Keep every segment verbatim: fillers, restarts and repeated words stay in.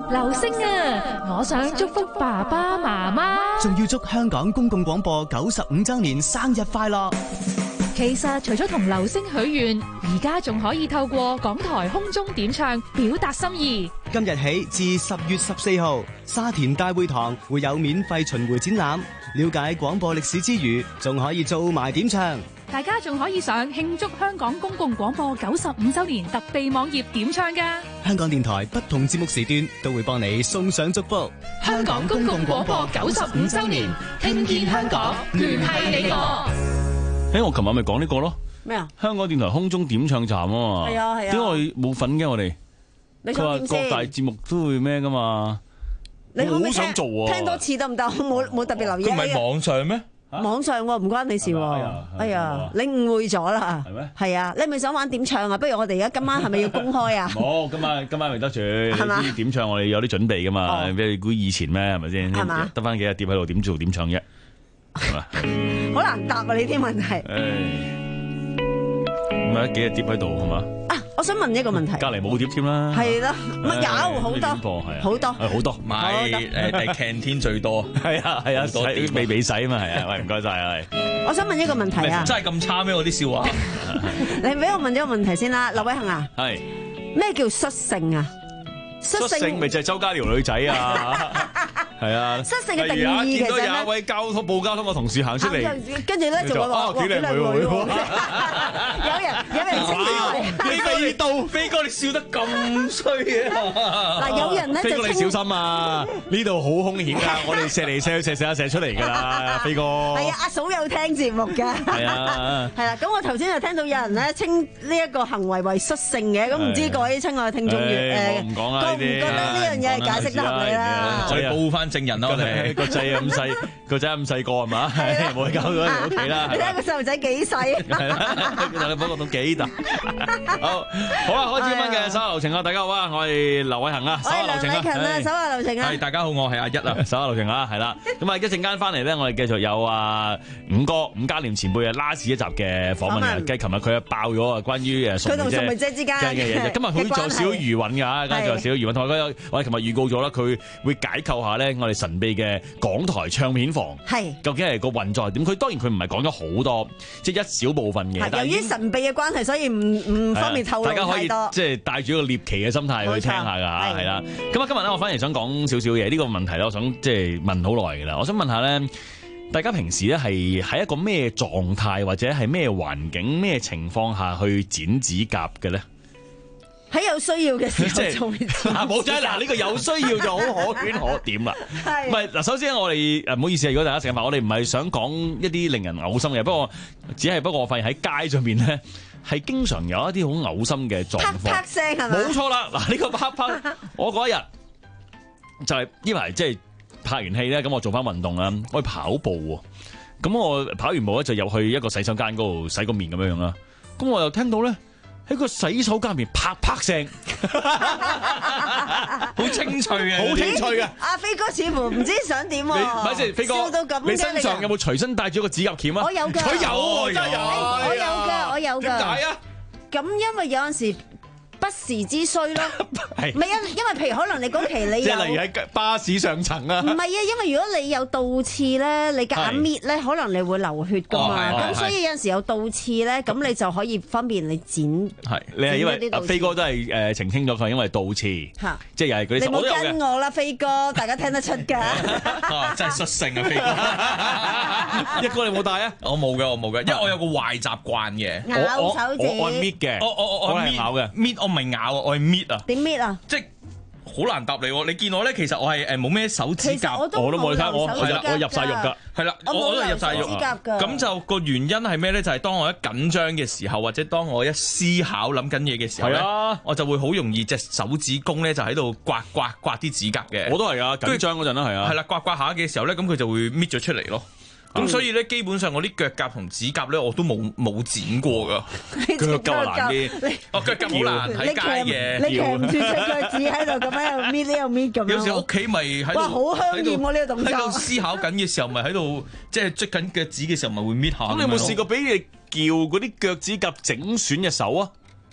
流星啊，我想祝福爸爸媽媽， 仲要祝香港公共廣播九十五周年生日快樂。 其實除咗同流星許願，而家仲可以透過港台空中點唱表達心意。 今日起至十月十四號，沙田大會堂會有免費巡迴展覽，了解廣播歷史之餘，仲可以做埋點唱。 大家仲可以上慶祝香港公共廣播九十五周年特備網頁點唱㗎。 香港電台不同節目時段都會幫你送上祝福。 香港公共廣播九十五周年，聽見香港，聯繫你我。 誒，我琴日咪講呢個咯。 咩啊？ 香港電台空中點唱站啊嘛。 係啊係啊。 點解我哋冇份嘅我哋？佢話各大節目都會咩噶嘛？ 你可唔可以好想做啊！ 聽多次得唔得？我冇冇特別留意。 佢唔係網上咩？ 網上喎，唔關你事喎。哎呀，你誤會咗啦。 係咩？ 係啊，你係咪想玩點唱啊？不如我哋而家今晚係咪要公開啊？ 冇，今晚今晚未得住。 係嘛？ 點唱我哋有啲準備噶嘛？你估以前咩？係咪先？ 係嘛？ 得翻幾日碟喺度，點做點唱啫？係嘛？ 好難答啊！你啲問題。 誒，唔係幾日碟喺度係嘛？ 啊，我想問一個問題。 隔離冇碟添啦。係啦，乜有好多，好多， 好多。 買誒誒 canteen 最多。係啊係啊，多啲未俾使啊嘛係啊，喂唔該晒啊係。 我想問一個問題啊。 真係咁差咩？我啲笑話。 你俾我問咗個問題先啦，劉偉恒啊。 係。 咩叫率性啊？ 率性咪就係周家遼女仔啊。係啊， 率性嘅定義其實咧， 見到有一位交通部交通嘅同事行出嚟， 跟住咧就話話幾靚女喎，有人有人稱之為飛哥你到飛哥你笑得咁衰嘅， 嗱有人咧就飛哥你小心啊，呢度好兇險㗎，我哋射嚟射去射射射出嚟㗎啦，飛哥。 係啊，阿嫂有聽節目㗎。係啊， 係啦，咁我頭先就聽到有人咧稱呢一個行為為率性嘅，咁唔知各位親愛嘅聽眾誒， 唔講啦， 覺唔覺得呢樣嘢係解釋得合理啦？ 我哋報翻證人啦，我哋個仔咁細，個仔咁細個係嘛？冇搞到喺屋企啦。 你睇個細路仔幾細？ 係啦，不過都幾大。好，好啦，開始今晚嘅手下留情啊！大家好啊，我係劉偉恒啊，手下留情啊， 手下留情啊。 係大家好，我係阿一啊， 手下留情啊，係啦。咁啊，一陣間翻嚟咧，我哋繼續有啊五哥伍嘉廉前輩嘅 last 一集嘅訪問啊。繼琴日佢啊爆咗啊，關於誒佢同宋梅姐之間嘅嘢。 今日佢仲有少少餘韻㗎，跟住有少少餘韻。同埋我哋琴日預告咗啦，佢會解構下咧我哋神秘嘅港台唱片房，係究竟係個運作係點？佢當然佢唔係講咗好多，即係一小部分嘅。 由於神秘嘅關係，所以唔唔方便透露太多。 大家可以即係帶住一個獵奇嘅心態去聽下㗎嚇，係啦。咁啊，今日咧我反而想講少少嘢，呢個問題咧，我想即係問好耐㗎啦。我想問下咧，大家平時咧係喺一個咩狀態或者係咩環境、咩情況下去剪指甲嘅咧？ 喺有需要嘅時候做， 冇錯嗱，呢個有需要就好可圈可點啦。唔係嗱，首先我哋誒唔好意思啊，如果大家食緊飯，我哋唔係想講一啲令人嘔心嘅，不過只係不過我發現喺街上面咧係經常有一啲好嘔心嘅狀況。 啪啪聲係咪？ 冇錯啦，嗱呢個啪啪，我嗰一日就係呢排即係拍完戲咧，咁我做翻運動啦，我去跑步喎，咁我跑完步咧就入去一個洗手間嗰度洗個面咁樣樣啦，咁我又聽到咧。喺個洗手間入面啪啪聲， 好清脆嘅， 好清脆嘅。 阿飛哥似乎唔知想點喎。 咪先，飛哥， 笑到咁嘅， 你身上有冇隨身帶住個指甲鉗啊？ 我有㗎， 佢有，真係有。 我有㗎，我有㗎。 點解啊？ 咁因為有陣時。不時之需咯， 係唔係因因為譬如可能你嗰期你即係例如喺巴士上層啊， 唔係啊，因為如果你有倒刺咧，你夾硬搣咧，可能你會流血噶嘛，咁所以有陣時有倒刺咧，咁你就可以方便你剪。係你係因為阿飛哥都係誒澄清咗佢係因為倒刺，嚇，即係又係嗰啲。 你冇跟我啦，飛哥，大家聽得出㗎。 啊，真係率性啊，飛哥。 一哥你冇帶啊？ 我冇嘅，我冇嘅，因為我有個壞習慣嘅， 咬手指。 我愛搣嘅， 我我我係咬嘅， 搣。我唔係咬啊，我係搣啊。 點搣啊？ 即係好難答你喎。你見我咧，其實我係誒冇咩手指甲， 我都冇睇我， 係啦，我入晒肉㗎。係啦，我我都係入晒肉。咁就個原因係咩咧？就係當我一緊張嘅時候，或者當我一思考諗緊嘢嘅時候咧，我就會好容易隻手指公咧就喺度刮刮刮啲指甲嘅。 我都係啊，緊張嗰陣啦，係啊。 係啦，刮刮下嘅時候咧，咁佢就會搣咗出嚟咯。咁所以咧，基本上我啲腳甲同指甲咧，我都冇冇剪過噶。 腳甲難啲， 哦腳甲好難喺街嘅。 你騎唔住隻腳趾喺度咁樣又搣呢又搣咁樣。 有時屋企咪喺度， 哇好香豔喎呢個動作。 喺度思考緊嘅時候，咪喺度即係捽緊腳趾嘅時候，咪會搣下。 咁你有冇試過俾你撬嗰啲腳趾甲整損隻手啊？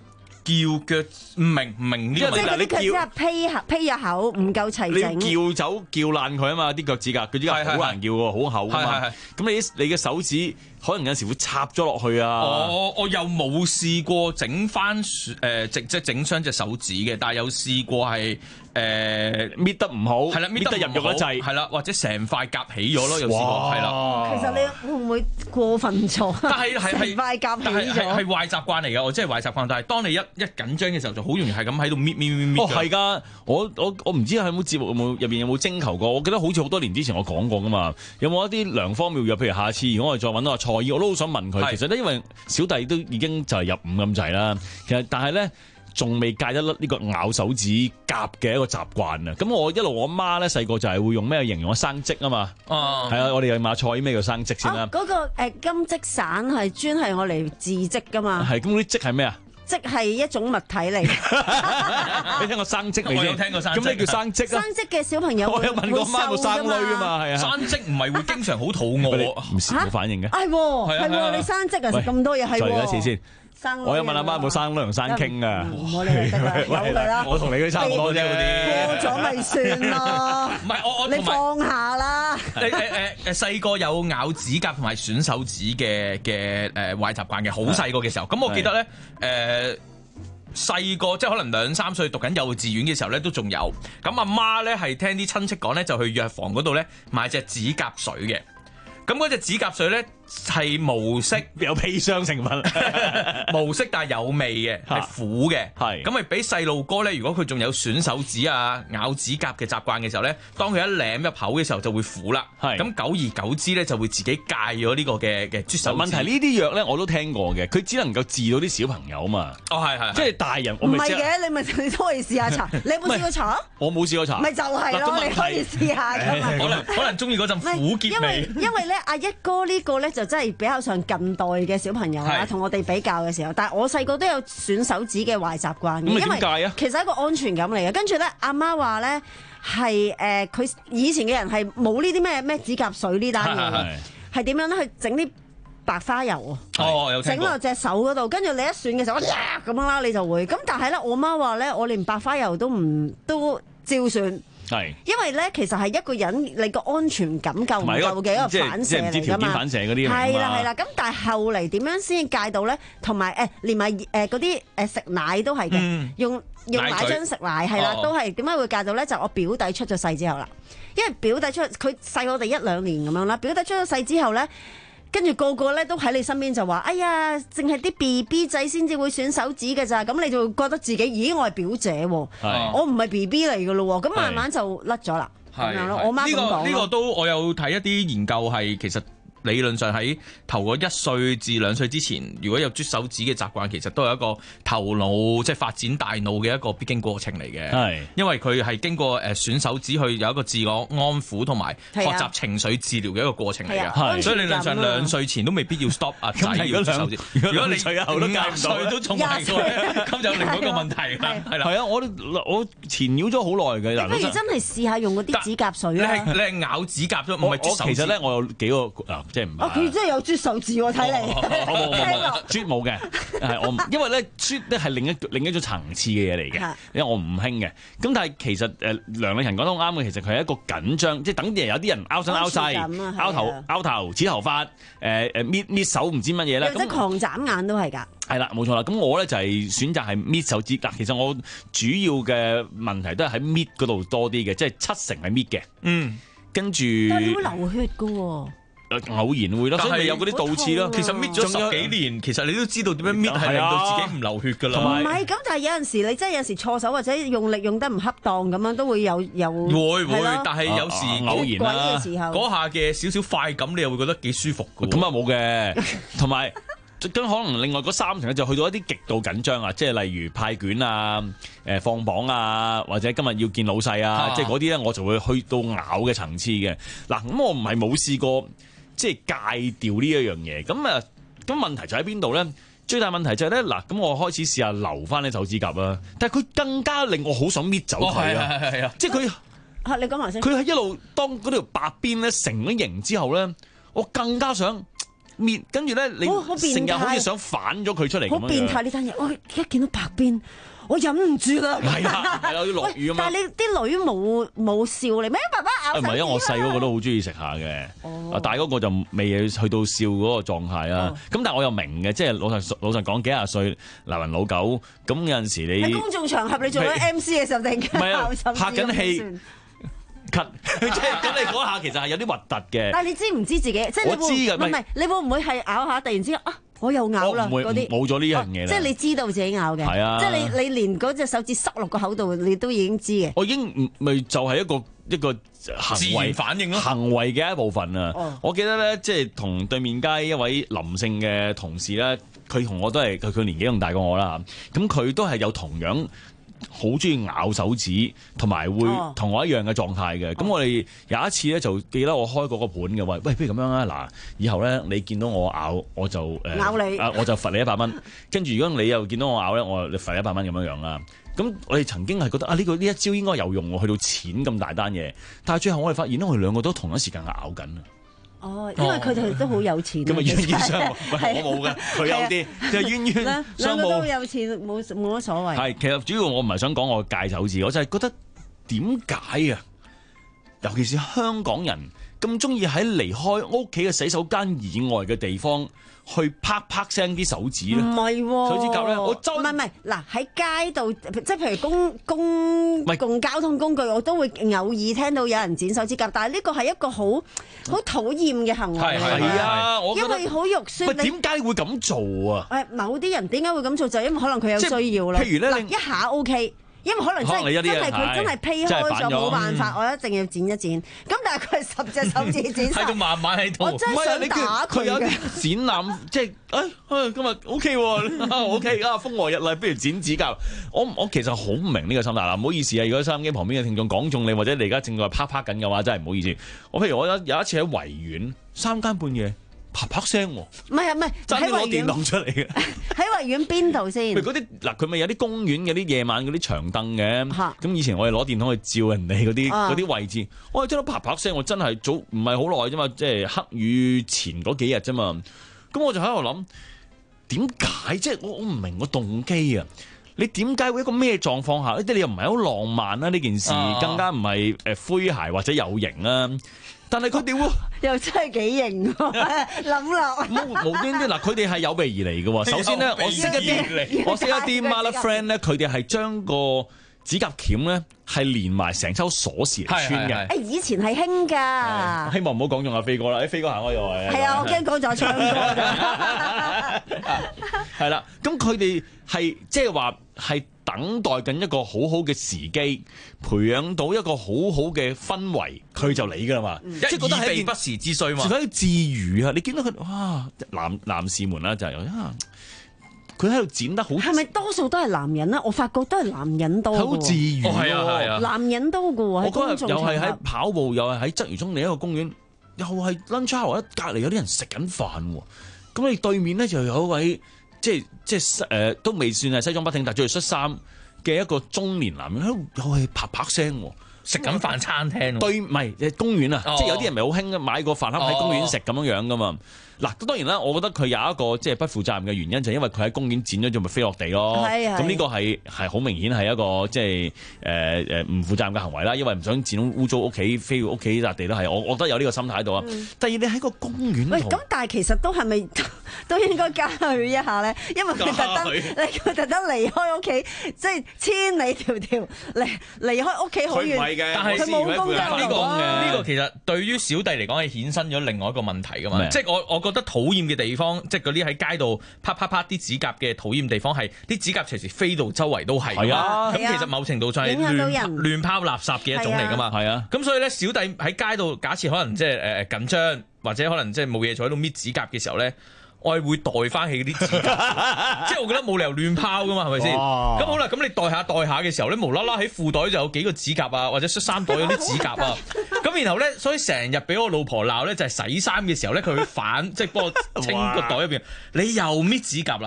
叫腳唔明唔明呢個問題。 即係啲腳趾甲披下披入口唔夠齊整。 你要叫走叫爛佢啊嘛！啲腳趾甲，佢趾甲好難叫喎，好厚啊嘛。咁你你嘅手指可能有時會插咗落去啊。 我我又冇試過整翻誒即即整傷隻手指嘅，但係有試過係誒搣得唔好， 係啦，搣得入肉一滯， 係啦，或者成塊夾起咗咯，有試過係啦。 其實你會唔會過分咗？ 但係係係塊夾起但係係咗， 係壞習慣嚟嘅，我真係壞習慣。但係當你一一緊張嘅時候，就好容易係咁喺度搣搣搣搣。 哦，係㗎，我我我唔知喺冇節目有冇入邊有冇徵求過。我記得好似好多年之前我講過㗎嘛。有冇一啲良方妙藥？譬如下次如果我哋再揾到阿蔡醫，我都好想問佢。其實咧，因為小弟都已經就係入伍咁滯啦。其實但係咧，仲未戒得甩呢個咬手指甲嘅一個習慣啊！咁我一路我媽咧細個就係會用咩形容生積啊嘛，係啊、嗯，我哋又問蔡咩叫生積先啦。 嗰、哦那個、呃、金積散係專係我嚟自積噶嘛。 係，咁啲積係咩啊？ 積係一種物體嚟。 你聽過生積未先？ 我有聽過生積。 咁咩叫生積啊？ 生積嘅小朋友我有問過媽冇生女㗎嘛，係啊。 生積唔係會經常好肚餓， 唔冇反應嘅。 係喎，係喎，你生積啊食咁多嘢係喎。 再嚟一次先。我有問阿媽有冇生女同生傾啊？ 唔好理佢得啦，由佢啦。 我同你都差唔多啫，嗰啲過咗咪算咯。 唔係我我你放下啦。 誒誒誒誒，細個有咬指甲同埋吮手指嘅嘅誒壞習慣嘅，好細個嘅時候。咁我記得咧誒細個即係可能兩三歲讀緊幼稚園嘅時候咧，都仲有。咁阿媽咧係聽啲親戚講咧，就去藥房嗰度咧買隻指甲水嘅。咁嗰隻指甲水咧係無色， 有砒霜成分， 無色但係有味嘅，係苦嘅。係咁咪俾細路哥咧，如果佢仲有吮手指啊、咬指甲嘅習慣嘅時候咧，當佢一舐入口嘅時候就會苦啦。係咁久而久之咧，就會自己戒咗呢個嘅嘅啜手指。問題呢啲藥咧我都聽過嘅，佢只能夠治到啲小朋友嘛。哦，係係，即係大人我唔係嘅，你咪你都可以試下搽。你有冇試過搽？ 我冇試過搽。 咪就係咯，你可以試下㗎嘛。 可能可能中意嗰陣苦澀味。 因為咧。阿一哥呢個咧就真係比較上近代嘅小朋友啦，同我哋比較嘅時候，但係我細個都有吮手指嘅壞習慣嘅，因為其實係一個安全感嚟嘅。跟住咧，阿媽話咧係誒，佢、呃、以前嘅人係冇呢啲咩咩指甲水呢單嘢嘅，係點樣咧？去整啲白花油啊，整落隻手嗰度，跟住你一吮嘅時候，咁、呃、樣啦，你就會咁。但係咧，我媽話咧，我連白花油都唔都照吮。係，因為咧，其實係一個人你個安全感夠唔夠嘅一個反射嚟㗎嘛。反射嗰啲係啦係啦，咁但係後嚟點樣先戒到咧？同埋誒，連埋誒嗰啲誒食奶都係嘅、嗯，用用奶樽食奶係啦，都係點解會戒到咧？就我表弟出咗世之後啦，因為表弟出佢細我哋一兩年咁樣啦，表弟出咗世之後咧。跟住個個咧都喺你身邊就話：哎呀，淨係啲 B B 仔先至會吮手指㗎咋，咁你就會覺得自己，咦，我係表姐喎，我唔係 B B 嚟㗎咯喎，咁慢慢就甩咗啦，咁樣咯。我媽咁講咯。 呢個呢個都我有睇一啲研究係其實。理論上喺頭嗰一歲至兩歲之前，如果有啜手指嘅習慣，其實都係一個頭腦即係發展大腦嘅一個必經過程嚟嘅。係，因為佢係經過誒吮手指去有一個自我安撫同埋學習情緒治療嘅一個過程嚟嘅。係，所以理論上兩歲前都未必要 stop 啊仔要啜手指。如果你五廿歲都仲係嘅，咁就另外一個問題啦。係啦，係啊，我我纏繞咗好耐嘅。 不如真係試下用嗰啲指甲水啊！ 你係你係咬指甲啫，唔係啜手指。 其實咧，我有幾個啊。即係唔係？ 佢真係有啜手指喎，睇嚟。 冇冇冇，啜冇嘅，係我，因為咧啜咧係另一另一種層次嘅嘢嚟嘅，因為我唔興嘅。咁但係其實誒梁麗嫻講得好啱嘅，其實佢係一個緊張，即係等啲人有啲人拗身拗勢、拗頭拗頭、剪頭髮、誒誒搣搣手唔知乜嘢咧。 或者狂眨眼都係㗎。 係啦，冇錯啦。咁我咧就係選擇係搣手指。嗱，其實我主要嘅問題都係喺搣嗰度多啲嘅，即係七成係搣嘅。嗯，跟住。 但係你會流血㗎喎。 偶然會咯，所以你有嗰啲倒刺咯。 其實搣咗十幾年，其實你都知道點樣搣係令到自己唔流血㗎啦。 唔係咁，但係有陣時你真係有時錯手或者用力用得唔恰當咁樣，都會有有會會，但係有時偶然啦， 嗰下嘅少少快感，你又會覺得幾舒服㗎。 咁啊冇嘅，同埋咁可能另外嗰三成咧就去到一啲極度緊張啊，即係例如派卷啊、誒放榜啊，或者今日要見老細啊，即係嗰啲咧我就會去到咬嘅層次嘅。嗱，咁我唔係冇試過。即係戒掉呢一樣嘢，咁啊，咁問題就喺邊度咧？最大問題就係咧，嗱，咁我開始試下留翻啲手指甲啦，但係佢更加令我好想搣走佢啊！係係啊，即係佢嚇你講埋先， 佢係一路當嗰條白邊咧成咗形之後咧，我更加想搣搣，跟住咧你成日好似想反咗佢出嚟咁樣。 好變態呢單嘢，我一見到白邊。我忍唔住啦！ 係啊，係有啲落雨啊嘛。 但係你啲女冇冇笑你咩？爸爸咬手指啊！ 唔係，因為我細嗰個都好中意食下嘅，啊大嗰個就未去到笑嗰個狀態啦。咁但係我又明嘅，即係老實老實講，幾廿歲男人老狗，咁有陣時你喺公眾場合你做緊 M C 嘅時候，突然間咬手指， 拍緊戲。咳，即係咁你嗰下其實係有啲核突嘅。 但係你知唔知自己？即係我知㗎， 唔係你會唔會係咬下突然之間啊？我又咬啦嗰啲， 冇咗呢樣嘢啦。 即係你知道自己咬嘅， 係啊， 即係你你連嗰隻手指塞落個口度，你都已經知嘅。 我已經咪就係一個一個行為反應咯， 行為嘅一部分啊。 哦、我記得咧，即係同對面街一位林姓嘅同事咧，佢同我都係佢佢年紀仲大過我啦。咁佢都係有同樣。好中意咬手指，同埋會同我一樣嘅狀態嘅。咁、哦、我哋有一次咧，就記得我開嗰個盤嘅喂，喂，不如咁樣啊！嗱，以後咧你見到我咬，我就誒、呃、 咬你， 啊我就罰你一百蚊。跟住如果你又見到我咬咧，我你罰你一百蚊咁樣樣啦。咁我哋曾經係覺得啊，呢、呢個呢一招應該有用喎，去到錢咁大單嘢。但係最後我哋發現咧，我哋兩個都同一時間咬緊。 哦，因為佢哋都好有錢。 咁啊冤冤相報，我冇嘅，佢有啲，就係冤冤相報。兩個都有錢，冇冇乜所謂。 係，其實主要我唔係想講我戒手指，我就係覺得點解啊？尤其是香港人咁中意喺離開屋企嘅洗手間以外嘅地方去啪啪聲啲手指咧。 唔係喎， 手指甲咧，我周唔係唔係嗱喺街度，即係譬如公公共交通工具，我都會偶爾聽到有人剪手指甲，但係呢個係一個好好討厭嘅行為。 係係啊，我因為好肉酸。 喂，點解會咁做啊？ 誒，某啲人點解會咁做？就係因為可能佢有需要啦。 譬如咧， 一下 OK。因為可能真係真係佢真係劈開咗冇辦法，我一定要剪一剪。咁但係佢係十隻手指剪晒， 喺度慢慢喺度。 我真係想打佢嘅。 展覽即係誒，今日 OK 喎，OK 啊，風和日麗，不如剪指甲。我我其實好唔明呢個心態啦，唔好意思啊！如果收音機旁邊嘅聽眾講中你，或者你而家正在啪啪緊嘅話，真係唔好意思。我譬如我有有一次喺維園三更半夜。啪啪聲喎， 唔係唔係， 真係攞電筒出嚟嘅。 喺維園邊度先？ 嗰啲嗱，佢咪有啲公園嘅啲夜晚嗰啲長凳嘅。咁以前我哋攞電筒去照人哋嗰啲嗰啲位置，我係聽到啪啪聲，我真係早唔係好耐啫嘛，即係黑雨前嗰幾日啫嘛。咁我就喺度諗，點解？即係我我唔明個動機啊！你點解會一個咩狀況下？即係你又唔係好浪漫啦，呢件事更加唔係誒詼諧或者有型啦。但係佢哋喎又真係幾型喎，諗落無無端端嗱，佢哋係有備而嚟嘅喎。首先咧，我識一啲我識一啲 Mother friend 咧，佢哋係將個指甲鉗咧係連埋成抽鎖匙嚟穿嘅。 誒，以前係興㗎。 希望唔好講中阿飛哥啦，誒飛哥行開又係。 係啊，我驚講咗唱歌㗎。 係啦，咁佢哋係即係話係等待緊一個好好嘅時機，培養到一個好好嘅氛圍，佢就嚟㗎啦嘛。 嗯、即係覺得係一件不時之需嘛。 係自娛啊！你見到佢哇，男男士們啦就係啊，佢喺度剪得好。係咪多數都係男人咧？我發覺都係男人多。 好自娛。 哦，係啊，係啊。 男人多㗎喎。 我嗰日又係喺跑步，又係喺鰂魚涌另一個公園，又係 lunch hour，隔離有啲人食緊飯喎。咁你對面咧就有一位。即係即係誒、呃，都未算係西裝筆挺，但係着住恤衫嘅一個中年男人喺度又係啪啪聲喎， 食緊飯餐廳。 對，唔係公園啊，哦、即係有啲人咪好興買個飯盒喺公園食咁樣樣噶嘛。嗱、哦，當然啦，我覺得佢有一個即係不負責任嘅原因，就係因為佢喺公園剪咗就咪飛落地咯。咁呢個係係好明顯係一個即係誒誒唔負責任嘅行為啦，因為唔想剪污糟屋企，飛到屋企笪地都係。我我覺得有呢個心態喺度啊。嗯、第二，你喺個公園喂，咁但係其實都係咪都應該加許一下咧？因為佢特登，你佢特登離開屋企，即係千里迢迢離離開屋企好遠。 佢唔係嘅， 但係佢冇工呢個嘅。 呢個其實對於小弟嚟講係衍生咗另外一個問題噶嘛。即係我我覺得討厭嘅地方，即係嗰啲喺街度啪啪啪啲指甲嘅討厭地方係啲指甲隨時飛到周圍都係。係啊，咁其實某程度上係亂亂拋垃圾嘅一種嚟噶嘛。係啊，咁所以咧，小弟喺街度假設可能即係誒緊張，或者可能即係冇嘢做喺度搣指甲嘅時候咧。我係會袋翻起嗰啲指甲，即係我覺得冇理由亂拋噶嘛，係咪先？咁哇好啦，咁你袋下袋下嘅時候咧，無啦啦喺褲袋就有幾個指甲啊，或者恤衫袋有啲指甲啊，咁然後咧，所以成日俾我老婆鬧咧，就係洗衫嘅時候咧，佢會反即係幫我清個袋入邊，哇你又搣指甲啦。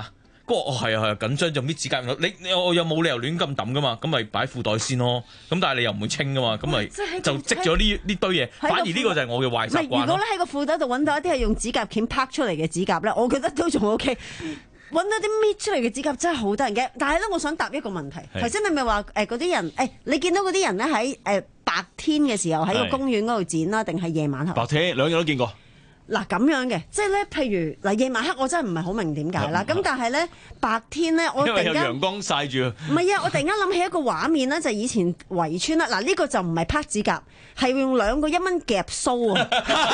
嗰個哦係啊係啊緊張就搣指甲，你你我又冇理由亂咁抌噶嘛，咁咪擺褲袋先咯。咁但係你又唔會清噶嘛，咁咪就積咗呢呢堆嘢。反而呢個就係我嘅壞習慣。 如果咧喺個褲袋度揾到一啲係用指甲鉗拍出嚟嘅指甲咧，我覺得都仲 OK。揾到啲搣出嚟嘅指甲真係好得人驚，但係咧，我想答一個問題。頭先你咪話誒嗰啲人誒、欸，你見到嗰啲人咧喺誒白天嘅時候喺個公園嗰度剪啦，定係夜晚黑？ 白天兩樣都見過。 嗱咁樣嘅，即係咧，譬如嗱夜晚黑，我真係唔係好明點解啦。咁但係咧白天咧，我突然間因為有陽光曬住。 唔係啊！我突然間諗起一個畫面咧，就係、以前圍村啦。嗱呢、呢個就唔係拍指甲，係用兩個一蚊夾鬚啊！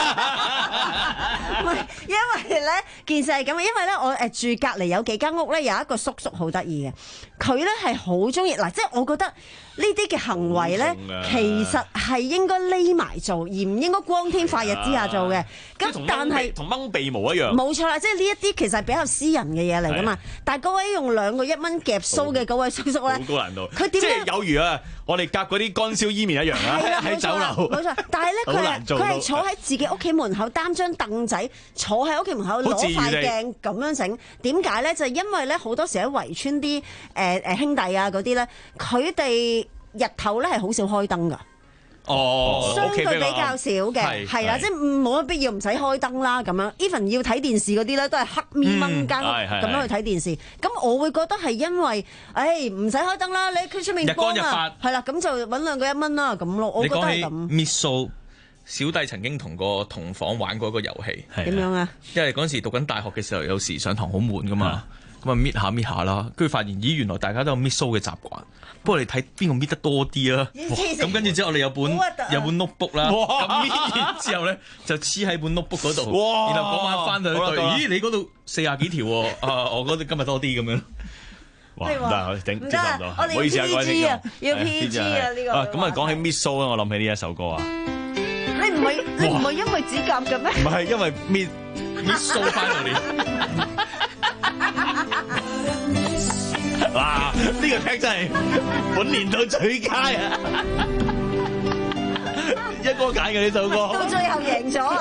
唔係，因為咧件事係咁，因為咧我誒住隔離有幾間屋咧，有一個叔叔好得意嘅，佢咧係好中意嗱，即係我覺得呢啲嘅行為咧，其實係應該匿埋做，而唔應該光天化日之下做嘅。咁但係同掹鼻毛一樣， 冇錯啦，即係呢一啲其實係比較私人嘅嘢嚟噶嘛。但係嗰位用兩個一蚊夾鬚嘅嗰位叔叔咧， 好高難度。 佢點？即係有如啊，我哋夾嗰啲乾燒伊麵一樣啊，喺酒樓。 冇錯，但係咧佢係佢係坐喺自己屋企門口擔張凳仔，坐喺屋企門口攞塊鏡咁樣整。點解咧？就係因為咧好多時喺圍村啲誒誒兄弟啊嗰啲咧，佢哋日頭咧係好少開燈㗎。 哦， 相對比較少嘅，係啦，即係冇乜必要唔使開燈啦咁樣。even 要睇電視嗰啲咧，都係黑咪掹間咁樣去睇電視。咁我會覺得係因為，誒唔使開燈啦，你佢出面光啊，係啦，咁就揾兩個一蚊啦咁咯。我覺得係咁。 搣鬚，小弟曾經同個同房玩過一個遊戲， 點樣啊？ 因為嗰陣時讀緊大學嘅時候，有時上堂好悶噶嘛。咁啊搣下搣下啦，跟住發現咦原來大家都有搣鬚嘅習慣，不過你睇邊個搣得多啲啊？咁跟住之後我哋有本有本 notebook 啦，咁搣完之後咧就黐喺本 notebook 嗰度，然後嗰晚翻到去對，咦你嗰度四廿幾條喎，啊我嗰度今日多啲咁樣。 哇唔得，頂接受唔到， 我哋要 P G 啊，要 P G 啊呢個。 啊咁啊講起搣鬚咧，我諗起呢一首歌啊。 你唔係你唔係因為指甲嘅咩？ 唔係因為搣搣鬚翻到嚟。 哇！呢、這個聽真係本年度最佳啊！一哥揀嘅呢首歌， 到最後贏咗。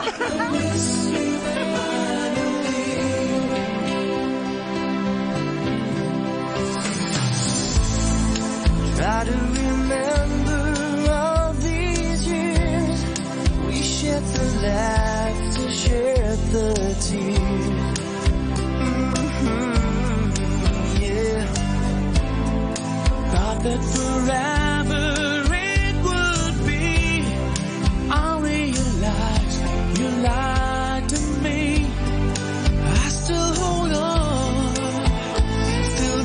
That forever it would be. I realize you lied to me. I still hold on, still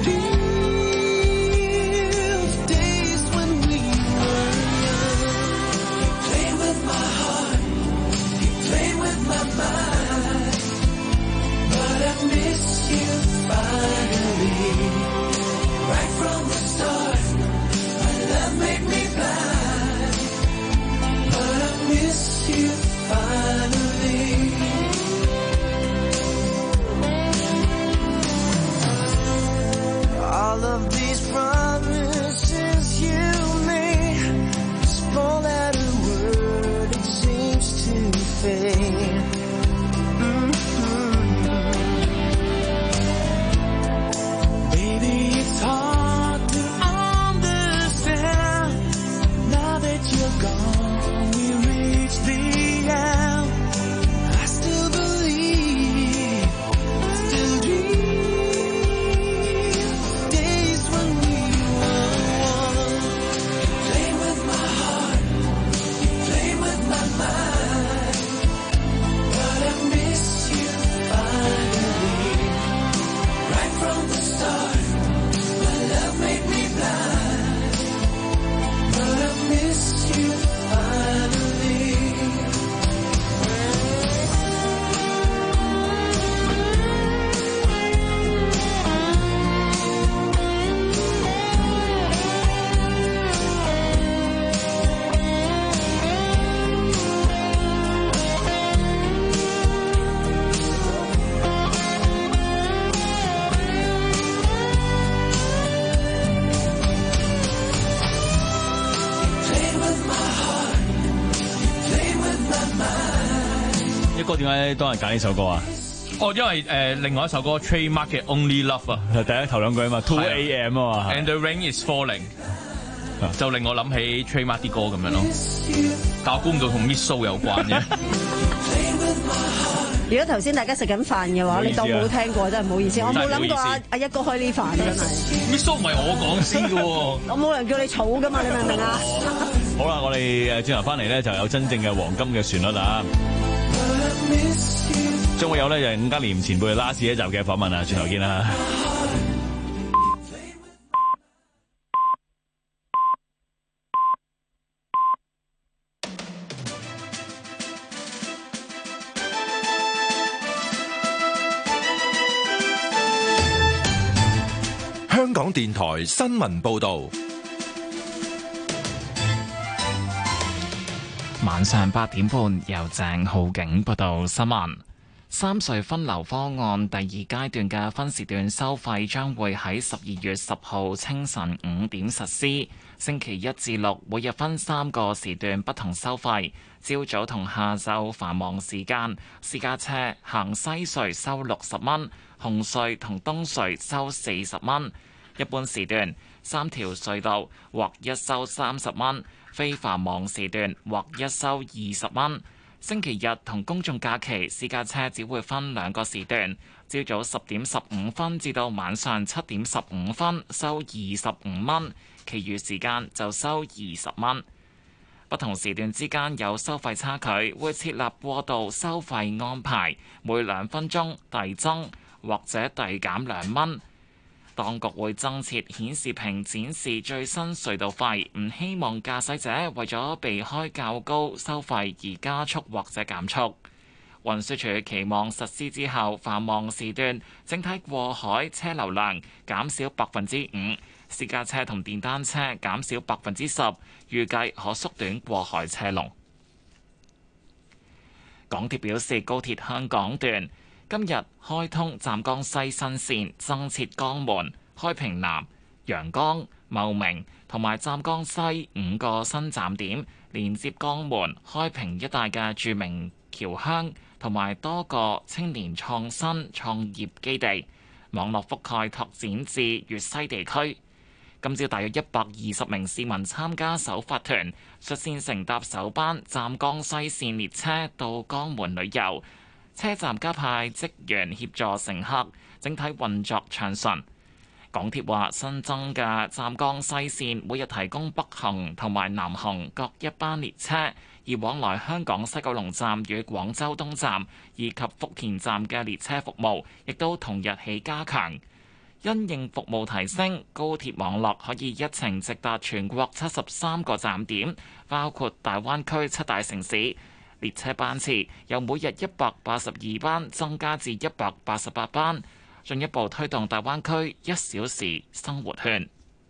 dream days when we were young. You play with my heart, you play with my mind, but I miss you finally, right from the start. Make me blind, but I miss you finally. All of these promises you made, this four-letter word, it seems to fade. Mm-hmm. Baby, it's hard. You're gone, we reached the end. I still believe, still dream days when we were one. You play with my heart, you play with my mind, but I miss you finally. Right from the start, my love made me blind, but I miss you finally. With my heart, you play with my mind. 一哥點解當日揀呢首歌啊？ 哦，因為誒、呃、另外一首歌 Trademark 嘅 Only Love 啊， 第一頭兩句啊嘛 ，two a m 啊嘛 ，And the rain is falling，就令我諗起 Trademark 啲歌咁樣咯。但我估唔到同 Miss So 有關嘅。 如果頭先大家食緊飯嘅話，你當冇聽過，真係唔好意思。我冇諗過阿阿一哥開呢飯，真係。 Miss So 唔係我講先嘅喎， 我冇人叫你儲噶嘛，你明唔明啊？ 好啦，我哋誒轉頭翻嚟咧，就有真正嘅黃金嘅旋律啦。將會有咧就係伍嘉廉前輩 last 一集嘅訪問啊，轉頭見啦。 香港電台新聞報導， 晚上八點半由鄭浩景報道新聞。三隧分流方案第二階段嘅分時段收費將會喺十二月十號清晨五點實施，星期一至六每日分三個時段不同收費。朝早同下晝繁忙時間，私家車行西隧收六十蚊，紅隧同東隧收四十蚊。一般時段三條隧道劃一收三十蚊，非繁忙時段劃一收二十蚊。星期日同公眾假期，私家車只會分兩個時段，朝早十點十五分至到晚上七點十五分收二十五蚊，其餘時間就收二十蚊。不同時段之間有收費差距，會設立過渡收費安排，每兩分鐘遞增或者遞減兩蚊。當局會增設顯示屏展示最新隧道費，唔希望駕駛者為咗避開較高收費而加速或者減速。運輸署期望實施之後，繁忙時段整體過海車流量減少百分之五，私家車同電單車減少百分之十，預計可縮短過海車龍。港鐵表示，高鐵香港段今日開通湛江西新線，增設江門、開平南、陽江、茂名同埋湛江西五個新站點，連接江門、開平一帶嘅著名僑鄉同埋多個青年創新創業基地，網絡覆蓋拓展至粵西地區。今朝大約一百二十名市民參加首發團，率先乘搭首班湛江西線列車到江門旅遊。車站加派職員協助乘客，整體運作暢順。港鐵話新增嘅湛江西線每日提供北行同埋南行各一班列車，而往來香港西九龍站與廣州東站以及福田站嘅列車服務，亦都同日起加強。因應服務提升，高鐵網絡可以一程直達全國七十三個站點，包括大灣區七大城市。列車班次由每日一百八十二班增加至一百八十八班，進一步推動大灣區一小時生活圈。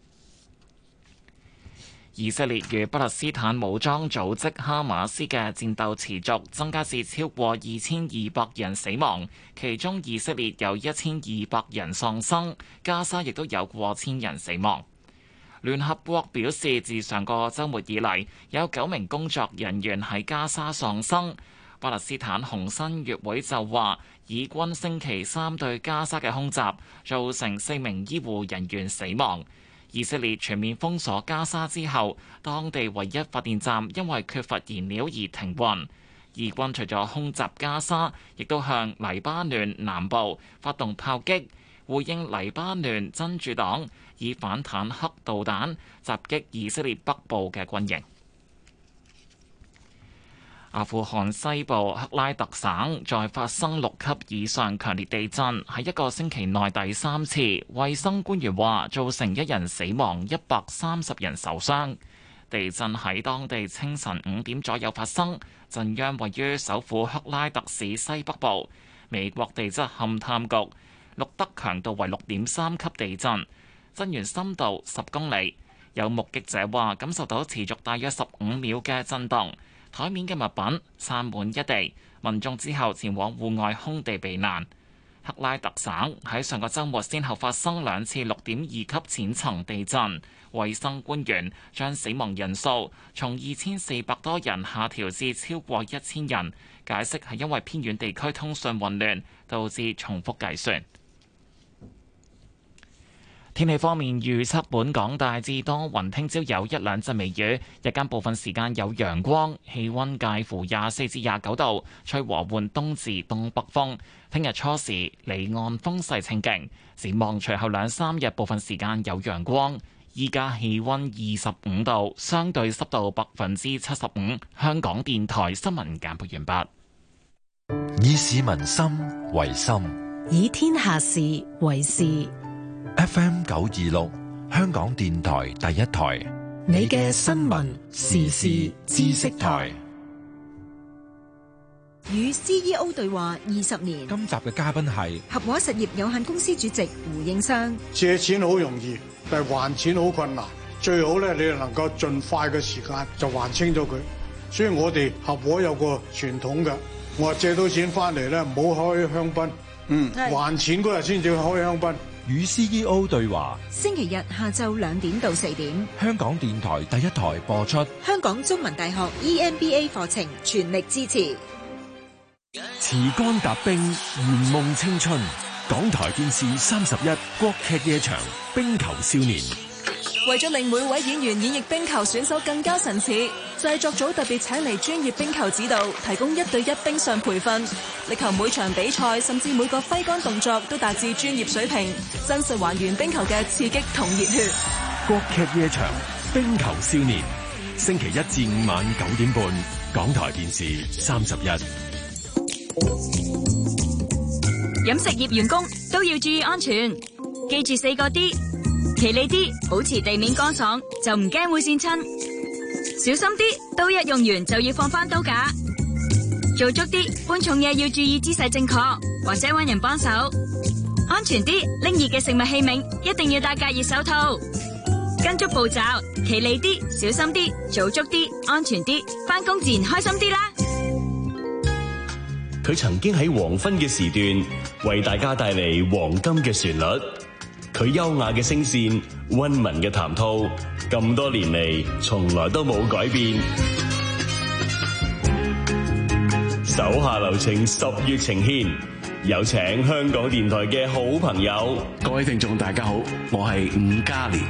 以色列與巴勒斯坦武裝組織哈馬斯嘅戰鬥持續，增加至超過二千二百人死亡，其中以色列有一千二百人喪生，加沙亦都有過千人死亡。聯合國表示，自上個週末以嚟，有九名工作人員喺加沙喪生。巴勒斯坦紅新月會就話，以軍星期三對加沙嘅空襲，造成四名醫護人員死亡。以色列全面封鎖加沙之後，當地唯一發電站因為缺乏燃料而停運。以軍除咗空襲加沙，亦都向黎巴嫩南部發動炮擊，回應黎巴嫩真主黨以反坦克導彈襲擊以色列北部嘅軍營。阿富汗西部克拉特省再發生六級以上強烈地震，喺一個星期內第三次。衛生官員話造成一人死亡，一百三十人受傷。地震喺當地清晨五點左右發生，震央位於首府克拉特市西北部。美國地質勘探局錄得強度為六點三級地震，震源深度十公里。有目擊者話感受到持續大約十五秒嘅震動，台面嘅物品散滿一地，民眾之後前往戶外空地避難。 克拉特省喺上個週末先後發生兩次六點二級淺層地震，衛生官員將死亡人數從二千四百多人下調至超過一千人，解釋係因為偏遠地區通訊混亂，導致重複計算。天氣方面預測，本港大致多雲，聽朝有一兩陣微雨，日間部分時間有陽光，氣溫介乎廿四至廿九度，吹和緩東至東北風。聽日初時離岸風勢清勁，展望隨後兩三日部分時間有陽光。依家氣溫二十五度，相對濕度百分之七十五。香港電台新聞簡報完畢。 以市民心為心， 以天下事為事。 F M 九二六，香港電台第一台， 你嘅新聞時事知識台。 與 C E O 對話二十年。 今集嘅嘉賓係合和實業有限公司主席胡應湘。 借錢好容易，但係還錢好困難。最好咧，你能夠盡快嘅時間就還清咗佢。所以我哋合和有個傳統嘅，我話借到錢翻嚟咧，唔好開香檳。嗯，還錢嗰日先至開香檳。 與 C E O 對話， 星期日下晝兩點到四點， 香港電台第一台播出。 香港中文大學 E M B A 課程全力支持。 持竿踏冰，圓夢青春。港台電視三十一國劇夜場，冰球少年。 為咗令每位演員演繹冰球選手更加神似，製作組特別請嚟專業冰球指導，提供一對一冰上培訓，力求每場比賽甚至每個揮桿動作都達至專業水平，真實還原冰球嘅刺激同熱血。 國劇夜場，冰球少年，星期一至五晚九點半，港台電視三十一。 飲食業員工都要注意安全，記住四個 D。企理啲，保持地面乾爽，就唔驚會跣親。小心啲，刀一用完就要放翻刀架。做足啲，搬重嘢要注意姿勢正確，或者搵人幫手。安全啲，拎熱嘅食物器皿一定要戴隔熱手套。跟足步驟，企理啲，小心啲，做足啲，安全啲，翻工自然開心啲啦。 佢曾經喺黃昏嘅時段為大家帶嚟黃金嘅旋律。佢優雅嘅聲線，溫文嘅談吐，咁多年嚟從來都冇改變。手下留情，十月呈獻，有請香港電台嘅好朋友。 各位聽眾大家好，我係伍嘉廉。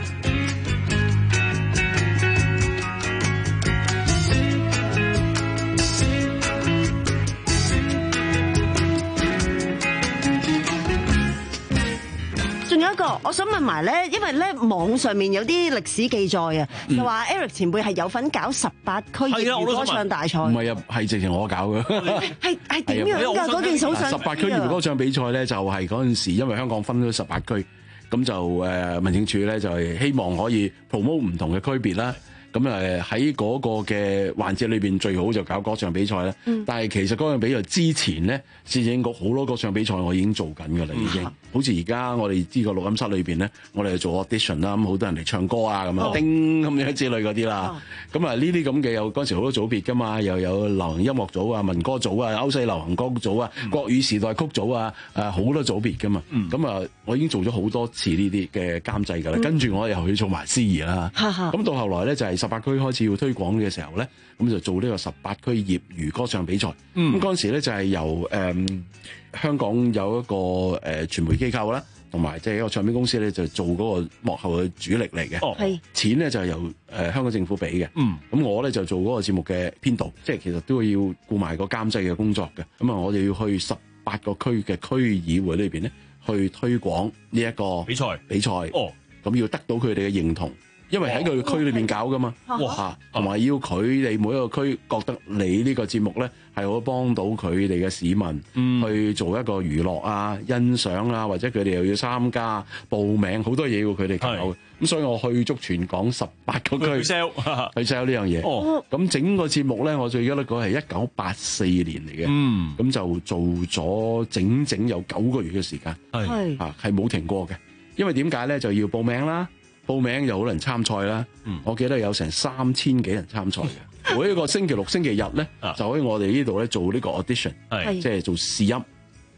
仲有一個，我想問埋咧，因為咧網上面有啲歷史記載啊，就話 Eric 前輩係有份搞十八區業餘歌唱大賽。 唔係啊，係直情我搞嘅。 係係點樣㗎？嗰件好想十八區業餘歌唱比賽咧，就係嗰陣時，因為香港分咗十八區，咁就誒民政處咧就係希望可以 promote 唔同嘅區別啦。咁誒喺嗰個嘅環節裏邊，最好就搞歌唱比賽啦。嗯、但係其實歌唱比賽之前咧，市政局好多歌唱比賽我已經做緊㗎啦，已經。嗯、好似而家我哋知個錄音室裏邊咧，我哋做 audition 啦，咁好多人嚟唱歌啊，咁樣、哦、叮咁樣之類嗰啲啦。咁啊呢啲咁嘅有嗰陣時好多組別㗎嘛，又有流行音樂組啊、民歌組啊、歐西流行歌組啊、嗯、國語時代曲組啊，誒好多組別㗎嘛。咁啊、嗯，我已經做咗好多次呢啲嘅監製㗎啦。嗯、跟住我又去做埋司儀啦。咁、嗯、到後來咧就係、是。十八區開始要推廣嘅時候咧，咁就做呢個十八區業餘歌唱比賽。咁嗰陣時咧就係由誒、嗯、香港有一個誒傳媒機構啦，同埋即係一個唱片公司咧，就做嗰個幕後嘅主力嚟嘅。哦，係錢咧就係由誒香港政府俾嘅。嗯，咁我咧就做嗰個節目嘅編導，即係其實都要顧埋個監製嘅工作嘅。咁啊，我哋要去十八個區嘅區議會裏邊咧，去推廣呢一個比賽比賽。哦，咁要得到佢哋嘅認同。因為喺佢區裏邊搞噶嘛，哇，同埋要佢哋每一個區覺得你呢個節目咧係可以幫到佢哋嘅市民，嗯、去做一個娛樂啊、欣賞啊，或者佢哋又要參加報名，好多嘢要佢哋搞嘅。咁所以我去足全港十八個區去 sell 去 sell 呢樣嘢。咁、哦、整個節目咧，我最記得嗰係一九八四年嚟嘅，咁、嗯、就做咗整整有九個月嘅時間，係啊係冇停過嘅。因為點解咧就要報名啦？報名有好多人參賽啦，嗯、我記得有成三千幾人參賽嘅。每一個星期六、星期日咧，就喺我哋呢度咧做呢個 audition，即係做試音。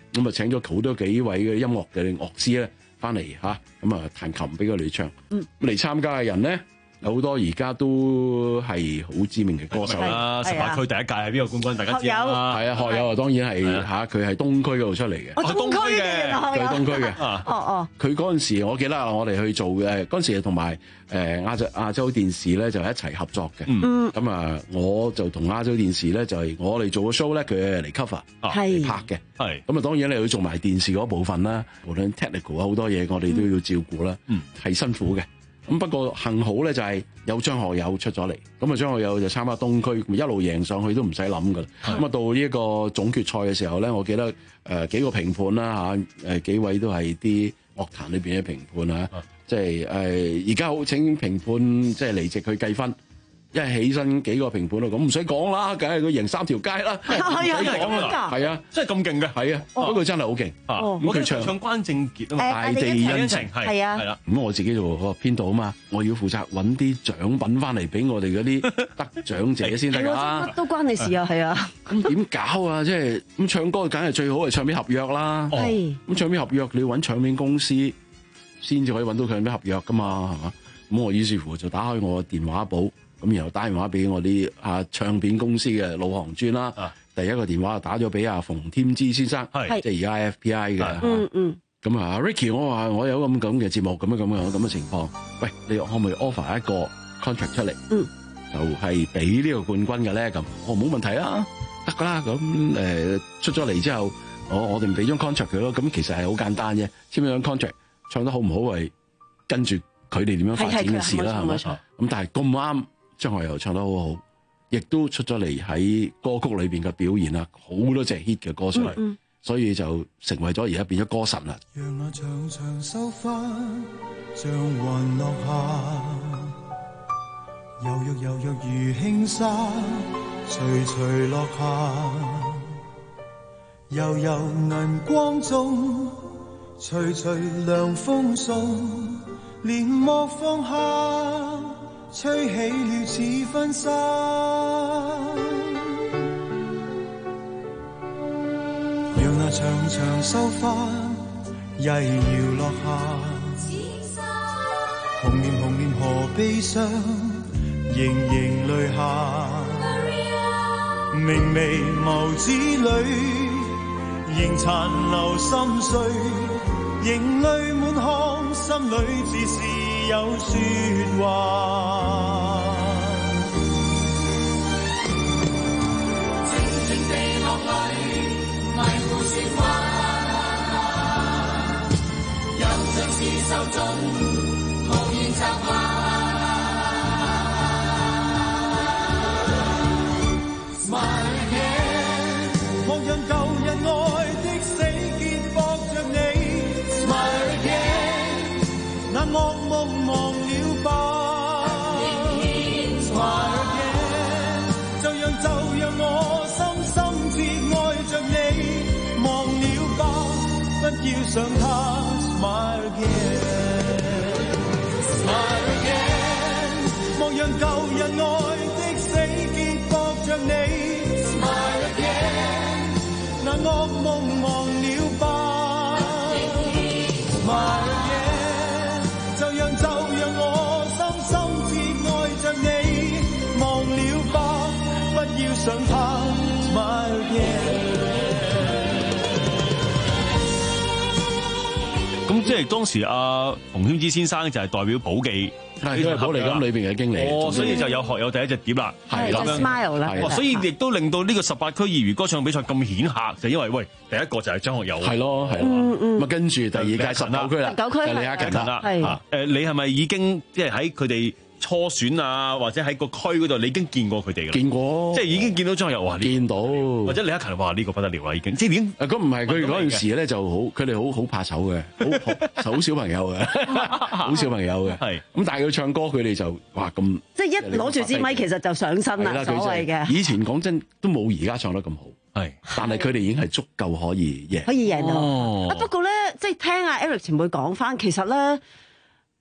咁啊請咗好多幾位嘅音樂嘅樂師咧翻嚟嚇，咁啊彈琴俾佢哋唱。咁嚟參加嘅人咧，有好多而家都係好知名嘅歌手啦。十八區第一屆係邊個冠軍？大家知啦。 係啊，學友啊，當然係嚇，佢係東區嗰度出嚟嘅。 我東區嘅， 佢係東區嘅。 哦哦。 佢嗰陣時，我記得我哋去做嘅嗰陣時，同埋誒亞洲亞洲電視咧就一齊合作嘅。 嗯。 咁啊，我就同亞洲電視咧就係我哋做個 show 咧，佢嚟 cover 嚟拍嘅。係。咁啊，當然你要做埋電視嗰部分啦，無論 technical 啊好多嘢，我哋都要照顧啦。嗯。係辛苦嘅。咁不過幸好咧，就係有張學友出咗嚟，咁啊張學友就參加東區，一路贏上去都唔使諗噶啦。咁啊到呢一個總決賽嘅時候咧，我記得誒幾個評判啦嚇，誒幾位都係啲樂壇裏邊嘅評判啊，即係誒而家好請評判即係離席去計分。一起身幾個評判咯，咁唔使講啦，梗係佢贏三條街啦，唔使講啦，係啊， 真係咁勁嘅， 係啊，不過真係好勁。 咁佢唱唱關正傑啊嘛， 大地恩情係啊， 係啦。咁我自己做個編導啊嘛，我要負責揾啲獎品翻嚟俾我哋嗰啲得獎者先得㗎。 乜都關你事啊，係啊。 咁點搞啊？即係咁唱歌，梗係最好係唱片合約啦。 係。 咁唱片合約你要揾唱片公司先至可以揾到唱片合約㗎嘛，係嘛？咁我於是乎就打開我電話簿。咁然後打電話俾我啲啊唱片公司嘅老行專啦，啊、第一個電話就打咗俾阿馮添枝先生，即係而家 F P I 嘅。嗯嗯。咁啊 Ricky，我話我有咁咁嘅節目，咁樣咁樣咁嘅情況，喂，你可唔可以 offer 一個 contract 出嚟？嗯。就係俾呢個冠軍嘅咧，咁我冇問題啊，得㗎啦。咁誒、呃、出咗嚟之後，我我哋唔俾張 contract 佢咯。咁其實係好簡單啫，簽咗張 contract，唱得好唔好係跟住佢哋點樣發展嘅事啦，係咪？咁但係咁啱。張學友唱得好好，亦都出咗嚟喺歌曲裏邊嘅表現啦，好多隻 hit 嘅歌出嚟，嗯嗯、所以就成為咗而家變咗歌神啦。 讓那長長秀髮像雲落下，柔弱柔弱如輕紗垂垂落下，悠悠銀光中徐徐涼風送，簾幕放下。吹起了似婚紗，讓那長長秀髮曳搖落下，紅臉紅臉何悲傷，盈盈淚下，明眉眸子裏仍殘留心碎，仍淚滿腔，心裏自是有說話，靜靜地落淚，迷糊說話，又像是受盡無言責罵。Smile again， 莫讓舊日愛的死結縛着你。Smile again， 那惡夢忘了吧 Smile again， 就讓就讓我深深切愛着你，忘了吧，不要想他 Smile again Smile again， 莫讓舊日愛的死結縛着你 Smile again， 那惡夢忘了吧 Smile again， 就讓就讓我深深切愛着你，忘了吧，不要想他 Smile again。 咁即係當時阿馮添枝先生就係代表寶記， 係都係寶麗金裏邊嘅經理， 哦，所以就有學友第一隻碟啦， 係啦 Smile 啦， 哇！所以亦都令到呢個十八區業餘歌唱比賽咁顯赫，就因為喂第一個就係張學友， 係咯係咯，咁啊跟住第二屆十九區啦， 十九區李克勤啦， 係誒你係咪已經即係喺佢哋初選啊，或者喺個區嗰度，你已經見過佢哋嘅？ 見過， 即係已經見到張學友話見到， 或者李克勤話呢個不得了啦，已經即係點？ 誒咁唔係佢嗰陣時咧就好，佢哋好好怕醜嘅，好好小朋友嘅，好小朋友嘅。係咁，但係佢唱歌，佢哋就哇咁， 即係一攞住支咪，其實就上身啦，所謂嘅。 以前講真都冇而家唱得咁好，係，但係佢哋已經係足夠可以贏， 可以贏到。啊不過咧，即係聽阿 Eric 前輩講翻，其實咧。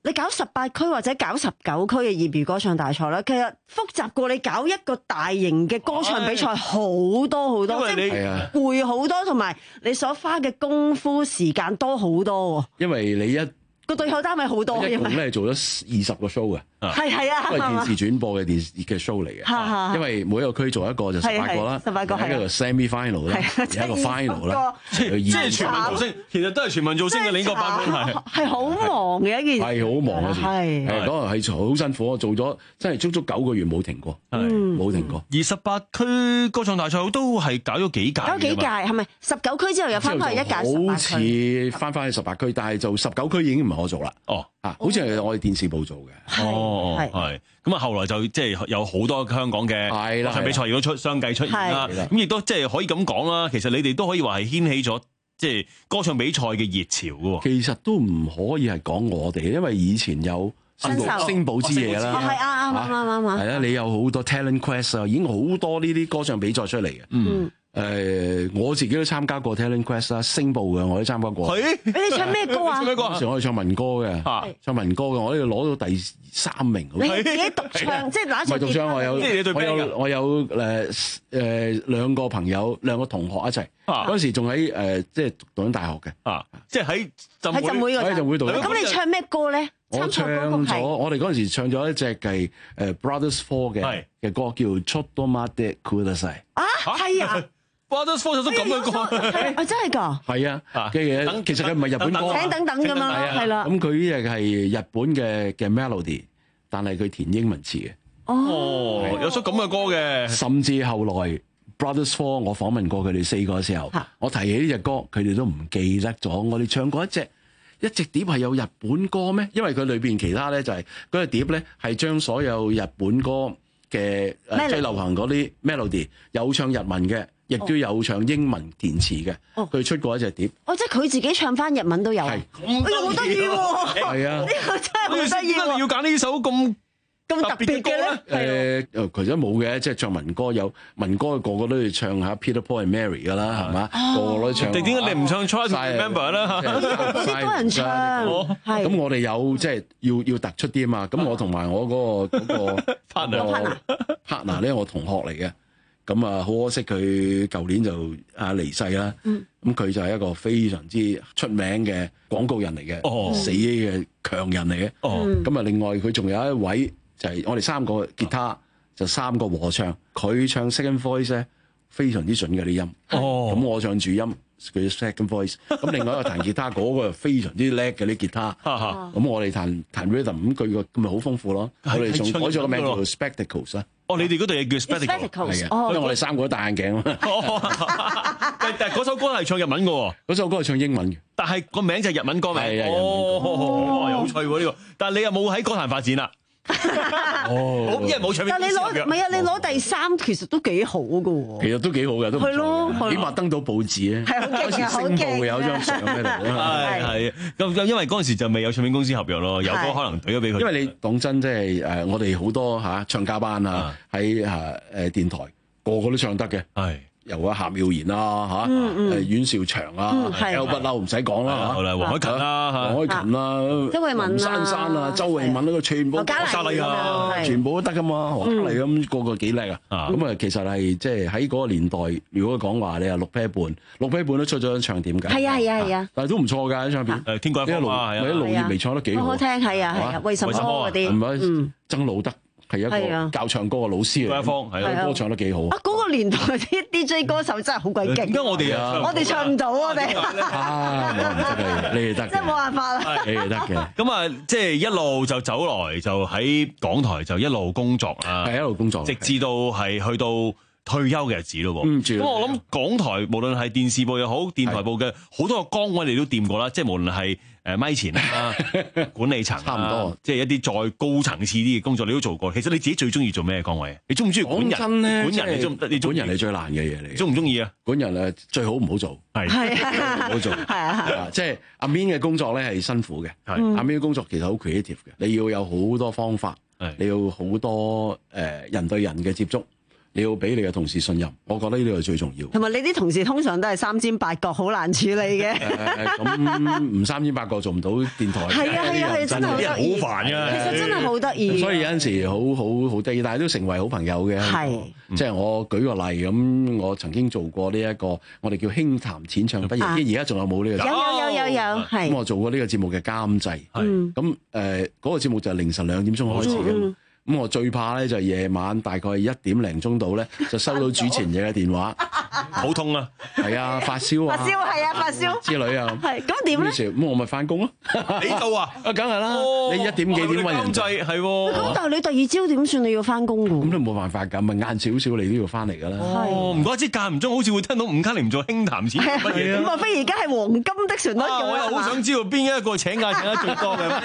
你搞十八區或者搞十九區嘅業餘歌唱大賽咧，其實複雜過你搞一個大型嘅歌唱比賽好多好多，即係攰好多，同埋你所花嘅功夫時間多好多。 因為你一個對口單位好多， 一共咧做咗二十個 show 嘅， 係係啊， 因為電視轉播嘅電視嘅 show 嚟嘅，因為每一個區做一個就十八個啦， 十八個係一個 semi final 啦，一個 final 啦， 即係全民造星，其實都係全民造星嘅另一個版本係係好忙嘅一件事， 係好忙嘅事，係嗰個係好辛苦，我做咗真係足足九個月冇停過，冇停過。 而十八區歌唱大賽都係搞咗幾屆， 搞幾屆係咪？十九區之後又翻返去一屆十八區， 好似翻返去十八區，但係就十九區已經唔係我做啦。 哦， 啊，好似係我哋電視部做嘅。 哦，係。咁啊，後來就即係有好多香港嘅歌唱比賽亦都出相繼出現啦。咁亦都即係可以咁講啦。其實你哋都可以話係掀起咗即係歌唱比賽嘅熱潮嘅喎。 其實都唔可以係講我哋，因為以前有星寶星寶之夜啦， 係啱啱啱啱啱。 係啊，你有好多 talent quest 啊，已經好多呢啲歌唱比賽出嚟嘅。嗯。誒，我自己都參加過 talent quest 啦，星報嘅我都參加過。 係，你哋唱咩歌啊？ 嗰時我哋唱民歌嘅，唱民歌嘅，我呢度攞到第三名。 你自己獨唱，即係拿住。 唔係獨唱，我有我有我有誒誒兩個朋友，兩個同學一齊。嗰時仲喺誒即係讀緊大學嘅。 啊，即係喺浸喺浸會嗰陣。 喺浸會度。 咁你唱咩歌咧？ 我唱咗，我哋嗰陣時唱咗一隻係誒 Brothers Four 嘅嘅歌，叫《Chotto Mate Kudasai》。 啊，係啊。 Brothers Four 都咁嘅歌， 啊真係㗎， 係啊嘅嘢，其實佢唔係日本歌， 請等等㗎嘛，係啦。 咁佢呢隻係日本嘅嘅 melody，但係佢填英文詞嘅。 哦，有首咁嘅歌嘅。 甚至後來 Brothers Four 我訪問過佢哋四個嘅時候，我提起呢隻歌，佢哋都唔記得咗。我哋唱過一隻一隻碟係有日本歌咩？因為佢裏邊其他咧就係嗰隻碟咧係將所有日本歌嘅最流行嗰啲 melody 有唱日文嘅。亦都有唱英文填詞嘅，佢出過一隻碟。 哦，即係佢自己唱翻日文都有。係，好得意喎！ 係啊， 呢個真係好得意喎！ 點解你要揀呢首咁咁特別嘅咧？誒，其實冇嘅，即係唱民歌有民歌，個個都要唱下 Peter Paul and Mary 噶啦，係嘛？個個都唱。 點解你唔唱 Try to Remember 咧？ 好多人唱。 咁我哋有即係要要突出啲啊嘛。咁我同埋我嗰個嗰個 partner partner 咧，我同學嚟嘅。咁啊，好可惜佢舊年就啊離世啦。咁佢、嗯、就係一個非常之出名嘅廣告人嚟嘅，哦、死嘅強人嚟嘅。咁啊、嗯，另外佢仲有一位就係我哋三個吉他就三個和唱，佢唱 second voice 咧非常之準嘅啲音。咁、哦、我唱主音，佢 second voice。咁另外一個彈吉他嗰個非常之叻嘅啲吉他。咁我哋彈彈 rhythm，咁佢個咁咪好豐富咯。我哋仲改咗個名叫做 Spectacles 啦。 哦，你哋嗰度嘢叫 Spectacles， 係啊，因為我哋三個都戴眼鏡啊嘛。 但但嗰首歌係唱日文嘅喎， 嗰首歌係唱英文嘅， 但係個名就係日文歌名。係啊，哦，有趣喎呢個。但係你又冇喺歌壇發展啦。哦，因為冇唱片。 但係你攞唔係啊？你攞第三其實都幾好嘅喎。 其實都幾好嘅，都係咯，起碼登到報紙咧。 係好勁啊！好勁。 星報有張相喺度。 係係咁，因為嗰陣時就未有唱片公司合約咯，有歌可能懟咗俾佢。 因為你講真，即係誒，我哋好多嚇唱家班啊，喺嚇誒電台個個都唱得嘅。係。由啊夏妙然啦嚇，誒阮兆祥啊 L 不嬲唔使講啦嚇， 後來黃凱芹啦， 黃凱芹啦， 周慧敏林珊珊啊，周慧敏嗰個全部嘉麗啊， 全部都得噶嘛，何嘉麗咁個個幾叻啊！咁啊，其實係即係喺嗰個年代，如果講話你話六 pair 半，六 pair 半都出咗張唱點㗎， 係啊係啊係啊， 但係都唔錯㗎啲唱片， 誒天國一方啊，係啊， 啲盧葉薇唱得幾好， 好聽係啊係啊，為什麼嗰啲？ 唔係曾路德。係一個教唱歌嘅老師嚟， 一方係啊， 歌唱得幾好啊！嗰個年代啲 D J 歌手真係好鬼勁。 點解我哋啊？ 我哋唱唔到我哋。 啊，你哋得， 真係冇辦法啦。 你哋得嘅。 咁啊，即係一路就走來，就喺港台就一路工作啦。 係一路工作， 直至到係去到退休嘅日子咯。 嗯， 咁我諗港台無論係電視部又好，電台部嘅好多個崗位你都掂過啦。即係無論係誒咪前啦、管理層，差唔多，即係一啲再高層次啲嘅工作你都做過。其實你自己最中意做咩崗位？你中唔中意管人？ 講真咧， 管人你中你管人係最難嘅嘢嚟。 中唔中意啊？ 管人誒最好唔好做，係唔好做，係啊，即係阿 Min 嘅工作咧係辛苦嘅，阿 Min 嘅工作其實好 creative 嘅，你要有好多方法，你要好多誒人對人嘅接觸。 你要俾你嘅同事信任，我覺得呢個係最重要。 同埋你啲同事通常都係三尖八角，好難處理嘅。 咁唔三尖八角做唔到電台。 係啊係啊係，真係好得意。 好煩㗎。 其實真係好得意。 所以有陣時好好好得意，但係都成為好朋友嘅。 係， 即係我舉個例咁，我曾經做過呢一個我哋叫輕談淺唱不亦，而家仲有冇呢個？ 有有有有有，係。 咁我做過呢個節目嘅監製。 係。 咁誒嗰個節目就係凌晨兩點鐘開始嘅。咁我最怕咧就係夜晚大概一點零鐘到咧，就收到主持人嘅電話， 好痛啊！ 係啊，發燒啊， 發燒係啊，發燒之類啊。 係咁點咧？ 咁我咪翻工咯。 你到啊？ 啊，梗係啦！你一點幾點揾人製係喎。 咁但係你第二朝點算？你要翻工㗎？ 咁都冇辦法㗎，咪晏少少你都要翻嚟㗎啦。 哦，唔怪之間唔中好似會聽到吳嘉玲做輕談淺乜嘢。 咁莫非而家係黃金的旋律？ 我又好想知道邊一個請假請得最多嘅。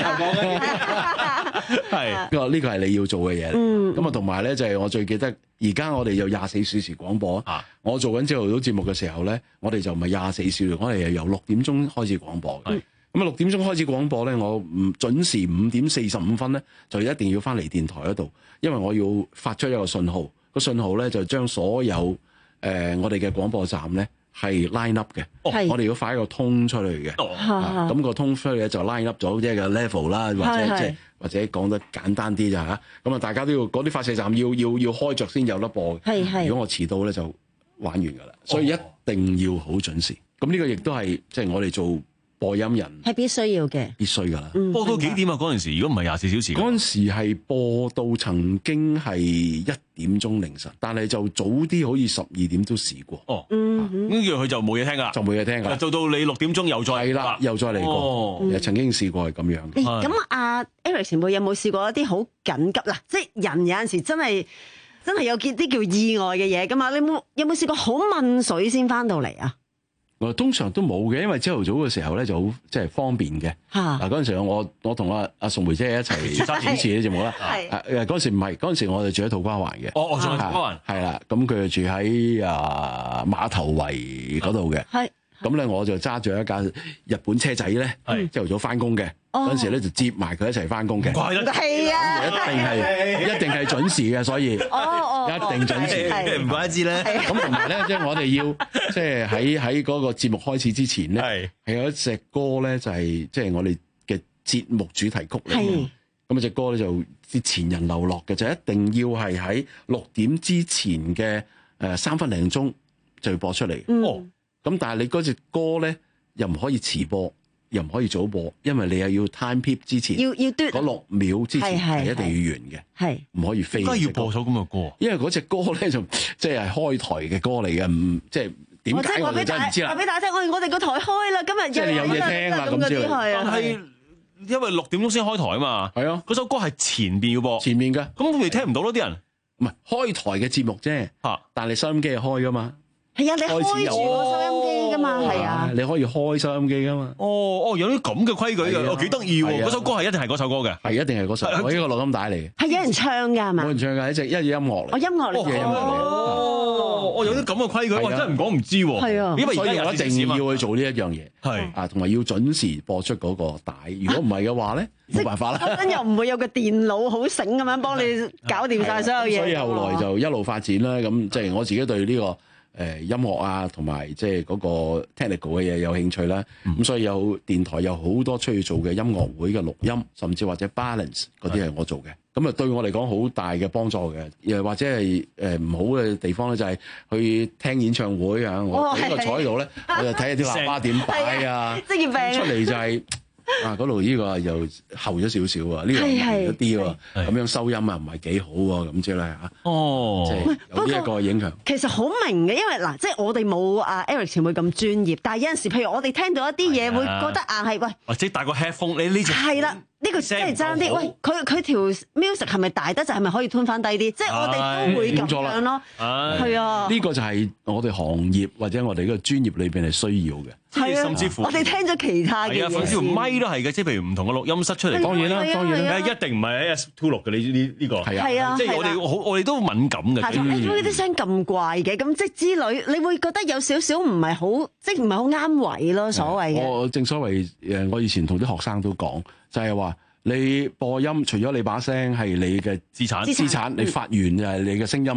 係呢個呢個係你要做嘅嘢。嗯。咁啊，同埋咧就係我最記得，而家我哋有廿四小時廣播啊。我做緊朝頭早節目嘅時候咧，我哋就唔係廿四小時，我哋係由六點鐘開始廣播。係。咁啊，六點鐘開始廣播咧，我唔準時五點四十五分咧，就一定要翻嚟電台嗰度，因為我要發出一個信號。個信號咧就將所有誒、呃、我哋嘅廣播站咧係 line up 嘅。哦、我哋要發一個通出去嘅。咁、哦啊那個通出去咧就 line up 咗即係個 level 啦，或者即係或者講得簡單啲就嚇。咁啊，大家都要嗰啲發射站要要要開着先有得播嘅。係係。如果我遲到咧就玩完㗎啦，所以一定要好準時。咁呢、哦、個亦都係即係我哋做播音人係必須要嘅， 必須㗎啦。 嗯、 播到幾點啊？嗰陣時如果唔係廿四小時， 嗰陣時係播到曾經係一點鐘凌晨，但係就早啲好似十二點都試過。 哦，嗯，跟住佢就冇嘢聽㗎啦， 就冇嘢聽㗎啦。 做到你六點鐘又再係啦，又再嚟過。 哦嗯、曾經試過係咁樣。 咁阿 Eric 前輩有冇試過一啲好緊急啦？即係人有陣時真係真係有見啲叫意外嘅嘢㗎嘛？你有冇有冇試過好問水先翻到嚟啊？ 我通常都冇嘅，因為朝頭早嘅時候咧就好即係方便嘅。嗱嗰陣時我我同阿阿宋梅姐一齊主持呢節目啦。係誒嗰陣時唔係，嗰陣時我哋住喺土瓜灣嘅。 哦，我住喺土瓜灣。 係啦，咁佢就住喺啊碼頭圍嗰度嘅。係。咁咧我就揸住一架日本車仔咧，朝頭早翻工嘅。嗰陣時咧就接埋佢一齊翻工嘅。 怪得係啊！ 一定係一定係準時嘅，所以哦哦一定準時。 唔怪得知咧。 咁同埋咧，即係我哋要即係喺喺嗰個節目開始之前咧，係有一隻歌咧，就係即係我哋嘅節目主題曲嚟嘅。咁啊隻歌咧就啲前人留落嘅，就一定要係喺六點之前嘅誒三分零鐘就要播出嚟。哦，咁但係你嗰隻歌咧又唔可以遲播。又唔可以早播，因為你又要 time peep 之前， 要要嘟嗰六秒之前係一定要完嘅，係唔可以飛。 點解要播首咁嘅歌？ 因為嗰隻歌咧就即係開台嘅歌嚟嘅，唔即係點解我哋真係唔知啦。 話俾大家聽，我我哋個台開啦，今日即係你有嘢聽啦咁之類。 但係因為六點鐘先開台啊嘛，係啊，嗰首歌係前邊要播， 前面嘅， 咁咪聽唔到咯啲人。 唔係開台嘅節目啫，嚇，但係收音機係開噶嘛。 係啊，你開住個收音機噶嘛，係啊， 你可以開收音機噶嘛。 哦哦，有啲咁嘅規矩嘅，哦幾得意喎！嗰首歌係一定係嗰首歌嘅， 係一定係嗰首。我呢個錄音帶嚟嘅， 係有人唱㗎係嘛？ 冇人唱㗎，一隻一隻音樂嚟。 哦，音樂嚟嘅。 哦，我有啲咁嘅規矩，我真係唔講唔知喎。 係啊， 因為所以我一定要去做呢一樣嘢。係啊，同埋要準時播出嗰個帶。如果唔係嘅話咧，冇辦法啦。 真又唔會有個電腦好醒咁樣幫你搞掂晒所有嘢。 所以後來就一路發展啦。咁即係我自己對呢個。誒音樂啊，同埋即係嗰個 technical 嘅嘢有興趣啦。咁、嗯、所以有電台有好多出去做嘅音樂會嘅錄音，甚至或者 balance 嗰啲係我做嘅。咁啊對我嚟講好大嘅幫助嘅。又或者係誒唔好嘅地方咧，就係去聽演唱會啊。我呢個坐喺度咧，我就睇下啲喇叭點擺啊。 職業病出嚟就係、是。啊！嗰度呢個又後咗少少啊，呢個遠咗啲喎，咁樣收音啊唔係幾好喎，咁之類嚇。哦，即係有呢一個影響。 其實好明嘅，因為嗱，即係我哋冇阿 Eric 前輩咁專業，但係有陣時，譬如我哋聽到一啲嘢，會覺得硬係喂， 或者戴個 headphone，你呢隻係啦。呢個真係爭啲，喂，佢佢條 music 係咪大得就係咪可以吞翻低啲？即係我哋都會咁樣咯，係啊。 呢個就係我哋行業或者我哋呢個專業裏邊係需要嘅， 係啊。 甚至乎我哋聽咗其他嘅嘢， 甚至乎咪都係嘅，即係譬如唔同嘅錄音室出嚟。 當然啦，當然啦， 一定唔係喺 S two 錄嘅，你呢呢個係啊， 即係我哋好，我哋都敏感嘅。 係呢啲聲咁怪嘅，咁即係之類，你會覺得有少少唔係好，即係唔係好啱位咯，所謂嘅。 我正所謂誒，我以前同啲學生都講，就係話。你播音除咗你把聲係你嘅資產，資產你發源就係你嘅聲音，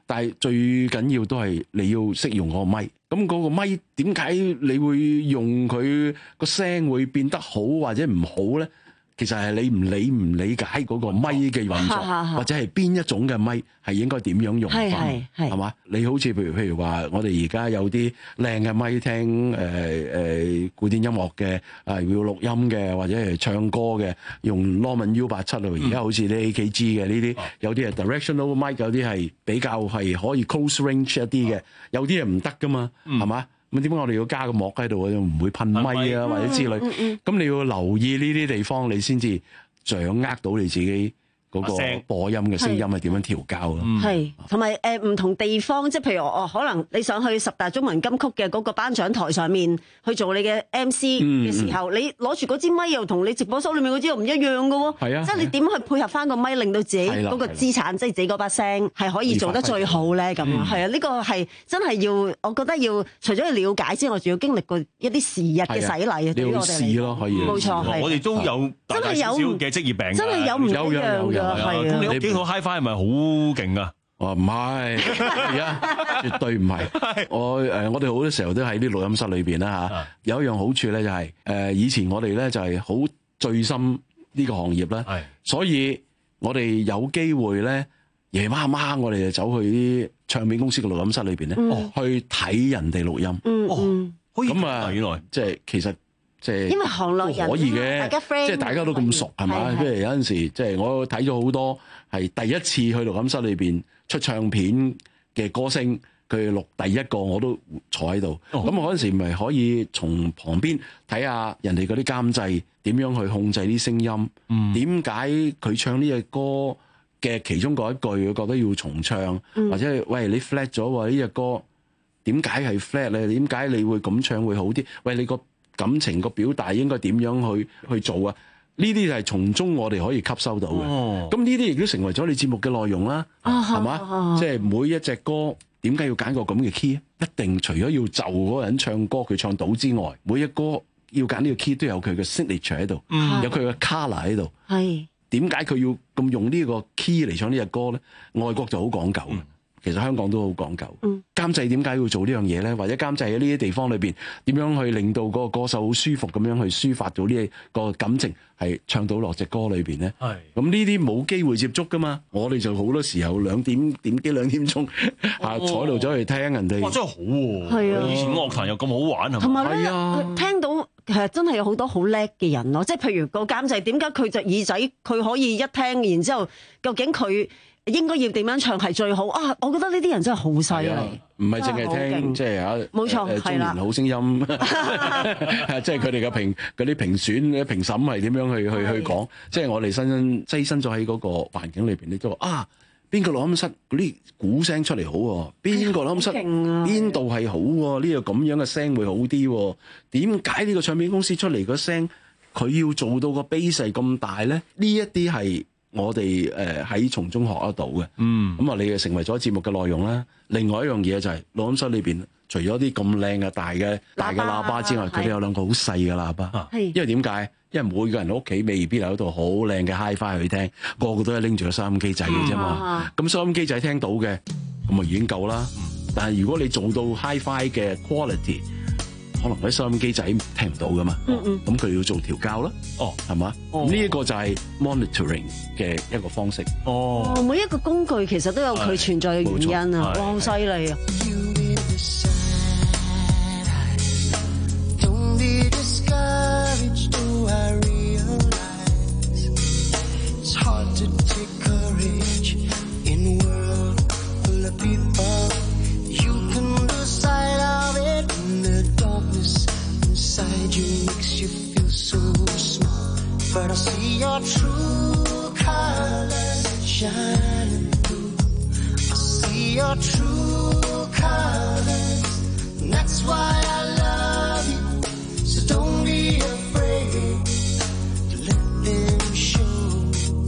但係最緊要都係你要識用嗰個咪。咁嗰個咪點解你會用佢個聲會變得好或者唔好咧？其實係你唔理唔理解嗰個咪嘅運作，或者係邊一種嘅咪係應該點樣用法，係嘛？你好似譬如譬如話，我哋而家有啲靚嘅咪聽誒誒、呃、古典音樂嘅，啊要錄音嘅，或者係唱歌嘅，用 Norman U 八七啊，而家好似啲 A K G 嘅呢啲，有啲係 directional mic，有啲係比較係可以 close range 一啲嘅，有啲係唔得噶嘛，係嘛？咁點解我哋要加個膜喺度，唔會噴咪啊或者之類？咁、嗯嗯、你要留意呢啲地方，你先至掌握到你自己嗰個播音嘅聲音係點樣調校咯。係，同埋誒唔同地方，即係譬如哦，可能你想去十大中文金曲嘅嗰個頒獎台上面去做你嘅 M C 嘅時候，嗯、你攞住嗰支咪又同你直播室裏面嗰支又唔一樣嘅喎。係啊，即係你點去配合翻個咪，令到自己嗰個資產，即係自己嗰把聲係可以做得最好咧？咁啊，係啊，呢個係真係要，我覺得要除咗要了解之外，仲要經歷過一啲時日嘅洗禮啊。對於我哋嚟講，可以冇錯， 我哋都有大大小小嘅職業病，真係有唔一樣㗎。係啊，咁你屋企個 HiFi 係咪好勁啊？ 哦，唔係，而家絕對唔係。我誒，我哋好多時候都喺啲錄音室裏邊啦嚇。有一樣好處咧，就係誒以前我哋咧就係好醉心呢個行業啦，所以我哋有機會咧夜媽媽我哋就走去啲唱片公司嘅錄音室裏邊咧，去睇人哋錄音。哦，咁啊，原來即係其實。即係因為行內人可以嘅，即係大家都咁熟係嘛？即係有陣時，即係我睇咗好多係第一次去錄音室裏邊出唱片嘅歌星，佢錄第一個我都坐喺度。咁我嗰陣時咪可以從旁邊睇下人哋嗰啲監製點樣去控制啲聲音，點解佢唱呢隻歌嘅其中嗰一句，佢覺得要重唱，嗯、或者係喂你 flat 咗喎呢隻歌，點解係 flat 咧？點解你會咁唱會好啲？喂，你個感情個表達應該點樣去去做啊？呢啲就係從中我哋可以吸收到嘅。咁呢啲亦都成為咗你節目嘅內容啦，係嘛？啊、即係每一隻歌點解要揀個咁嘅 key？一定除咗要就嗰個人唱歌佢唱到之外，每一歌要揀呢個 key 都有佢嘅 signature 喺度，嗯、有佢嘅 colour 喺度。係點解佢要咁用呢個 key 嚟唱呢隻歌咧？外國就好講究。嗯其實香港都好講究，嗯、監製點解要做呢樣嘢咧？或者監製喺呢啲地方裏邊點樣去令到嗰個歌手好舒服咁樣去抒發到呢個感情，係唱到落隻歌裏邊咧？係咁呢啲冇機會接觸噶嘛？我哋就好多時候兩點點幾兩點鐘嚇、哦、坐度走去聽人哋。哇！真係好喎，係啊！以前樂壇又咁好玩係嘛？同埋咧，聽到其實真係有好多好叻嘅人咯。即係譬如個監製點解佢隻耳仔佢可以一聽，然之後究竟佢應該要點樣唱係最好啊？我覺得呢啲人真係好犀利，唔係淨係聽即係嚇，冇錯，中年好聲音，即係佢哋嘅評嗰啲評選、評審係點樣去去去講？即係我哋身身躋身咗喺嗰個環境裏邊，你都話啊，邊個錄音室嗰啲鼓聲出嚟好喎？邊個錄音室邊度係好喎？呢個咁樣嘅聲會好啲喎？點解呢個唱片公司出嚟個聲佢要做到個 bass 咁大咧？呢一啲係我哋誒喺從中學得到嘅，嗯，咁啊，你就成為咗節目嘅內容啦。另外一樣嘢就係錄音室裏邊，除咗啲咁靚嘅大嘅大嘅喇叭之外，佢哋有兩個好細嘅喇叭，係，因為點解？因為每個人屋企未必有一度好靚嘅 HiFi 去聽，個個都係拎住個收音機仔嘅啫嘛。咁收音機仔聽到嘅，咁啊已經夠啦。但係如果你做到 HiFi 嘅 quality，可能嗰啲收音機仔聽唔到噶嘛，咁佢要做調校啦，哦，係嘛？咁呢一個就係 monitoring 嘅一個方式。哦，每一個工具其實都有佢存在嘅原因啊！哇，好犀利啊！But I see your true colors shining through. I see your true colors, and that's why I love you. So don't be afraid to let them show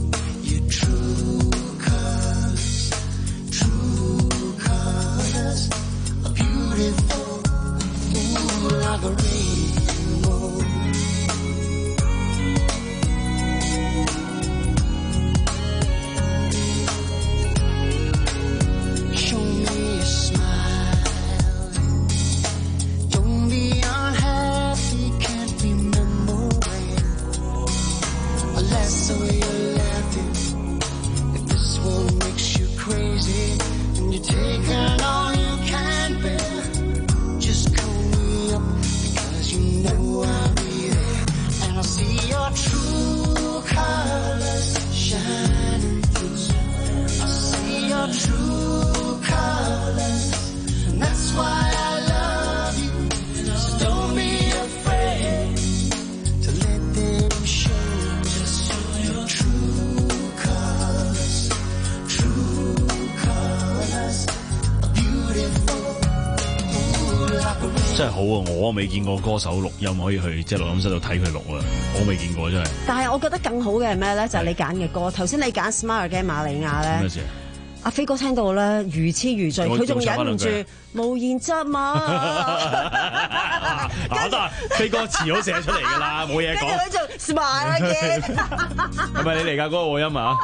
your true colors. True colors are beautiful, ooh, like a rainbow. Show 真係好啊！我未見過歌手錄音可以去即係錄音室度睇佢錄啊，我未見過真係。 但係我覺得更好嘅係咩咧？就係、是、你揀嘅歌。頭先你揀 Smile 嘅瑪利亞咧。咩事？阿飛哥聽到咧如痴如醉，佢仲忍唔住無言執嘛。 好得，飛哥詞好寫出嚟㗎啦，冇嘢講。跟住佢仲 smile 嘅， 係咪你嚟㗎嗰個和音啊？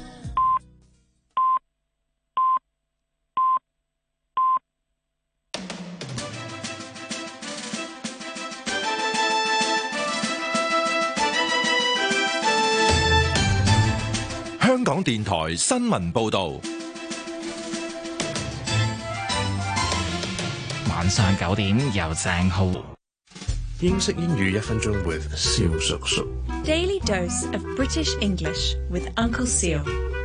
香港電台新聞報導。 晚上九點由鄭浩。 英式英語一分鐘 with 蕭叔叔。 Daily dose of British English with Uncle Seal。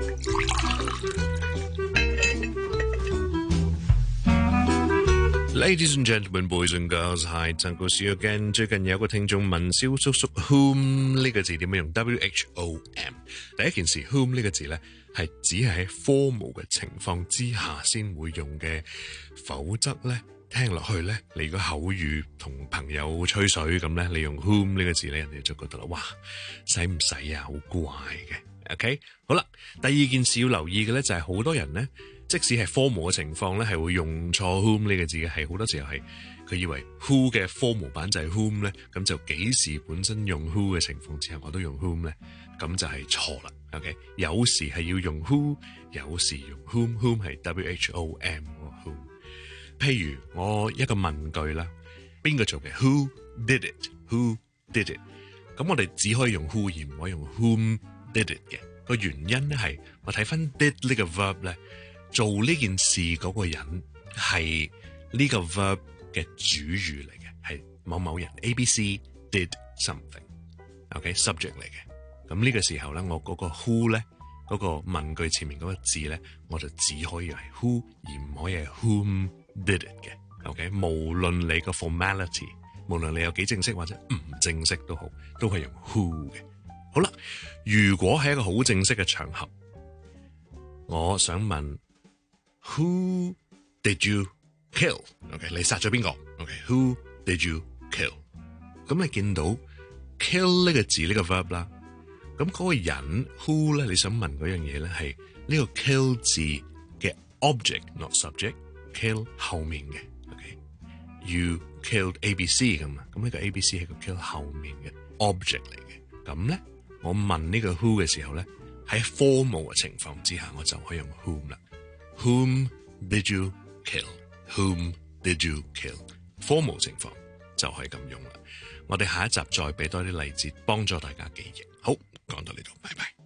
Ladies and gentlemen, boys and girls, hi, it's Uncle Seal again。最近有個聽眾問蕭叔叔 whom 呢個字點樣用 W H O M。第一件事 whom 呢個字咧係只係喺 formal 嘅情況之下先會用嘅，否則咧聽落去咧，你個口語同朋友吹水咁咧，你用 whom 呢個字咧，人哋就覺得啦，哇，使唔使啊？好怪嘅。OK， 好啦，第二件事要留意嘅咧就係好多人咧。即使係 formal 嘅情況咧，係會用錯 whom 呢個字嘅，係好多時候係佢以為 who 嘅 formal 版就係 whom 咧，咁就幾時本身用 who 嘅情況之下，我都用 whom 咧，咁就係錯啦。OK， 有時係要用 who， 有時用 whom，whom 係 W H O M whom。譬如我一個問句啦，邊個做嘅 ？Who did it？Who did it？ 咁我哋只可以用 who 而唔可以用 whom did it 嘅。個原因咧係我睇翻 did 呢個 verb 咧。做呢件事嗰個人係呢個 verb 嘅主語嚟嘅，係某某人 A B C did something，OK、okay? subject 嚟嘅。咁呢個時候咧，我嗰個 who 咧，嗰、嗰個問句前面嗰個字咧，我就只可以係 who 而唔可以係 whom did it 嘅。OK， 無論你個 formality， 無論你有幾正式或者唔正式都好，都係用 who 嘅。好啦，如果係一個好正式嘅場合，我想問。Who did you kill? OK， 你殺咗邊個 ？OK，Who did you kill？ 咁你見到 kill 呢個字呢個 verb 啦，咁嗰個人 who 咧，你想問嗰樣嘢咧係呢個 kill 字嘅 object，not subject。kill 後面嘅 ，OK，you killed A B C 咁啊，咁呢個 A B C 係個 kill 後面嘅 object 嚟嘅。咁咧，我問呢個 who 嘅時候咧，喺 formal 嘅情況之下，我就可以用 whom 啦。Whom did you kill? Whom did you kill? Formal 情況就係咁用啦。我哋下一集再俾多啲例子，幫助大家記憶。好，講到呢度，拜拜。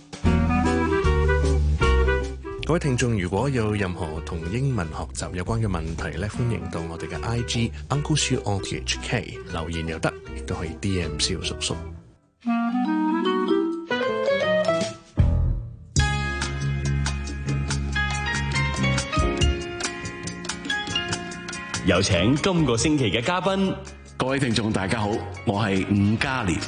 各位聽眾，如果有任何同英文學習有關嘅問題咧，歡迎到我哋嘅 I G Uncle Siu O T H K 留言又得，亦都可以 D M 蕭叔叔。 有請今個星期嘅嘉賓， 各位聽眾大家好，我係伍嘉廉。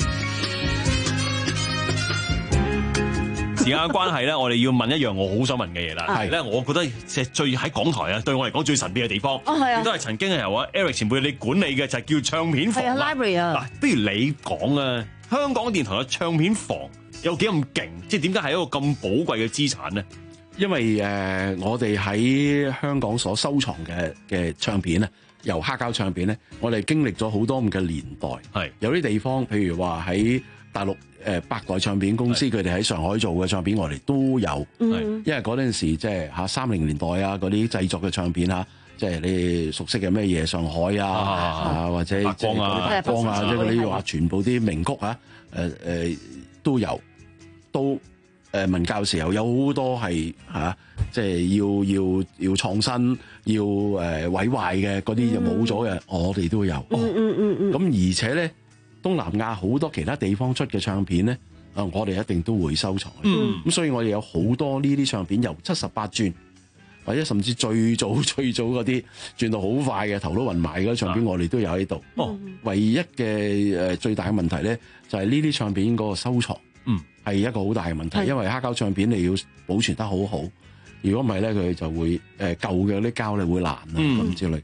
時間嘅關係咧，我哋要問一樣我好想問嘅嘢啦。係咧，我覺得即係最喺港台啊，對我嚟講最神秘嘅地方，亦、哦、都係曾經係由啊 Eric 前輩你管理嘅，就係叫唱片房。係啊 ，library 啊。嗱，不如你講啊，香港電台嘅唱片房有幾咁勁？即係點解係一個咁寶貴嘅資產咧？ 因為誒、呃，我哋喺香港所收藏嘅嘅唱片咧，由黑膠唱片咧，我哋經歷咗好多咁嘅年代。係有啲地方，譬如話喺大陸誒、呃、百代唱片公司，佢哋喺上海做嘅唱片，我哋都有。嗯，因為嗰陣時即係嚇三零年代啊，嗰啲製作嘅唱片嚇，即係你熟悉嘅咩嘢上海啊，啊，啊或者即係嗰啲白光啊，即係嗰啲話全部啲名曲啊，誒、呃、誒、呃、都有，都。誒文教時候有好多係嚇，即係要要要創新，要誒毀壞嘅嗰啲就冇咗嘅，我哋都有。嗯嗯嗯嗯。咁而且咧，東南亞好多其他地方出嘅唱片咧，啊，我哋一定都會收藏。嗯。咁所以我哋有好多呢啲唱片，由七十八轉，或者甚至最早最早嗰啲轉到好快嘅頭都暈埋嗰啲唱片，我哋都有喺度。哦。唯一嘅誒最大嘅問題咧，就係呢啲唱片嗰個收藏。嗯。係一個好大嘅問題，因為黑膠唱片你要保存得好好，如果唔係咧，佢就會誒舊嘅啲膠咧會爛啊咁之類。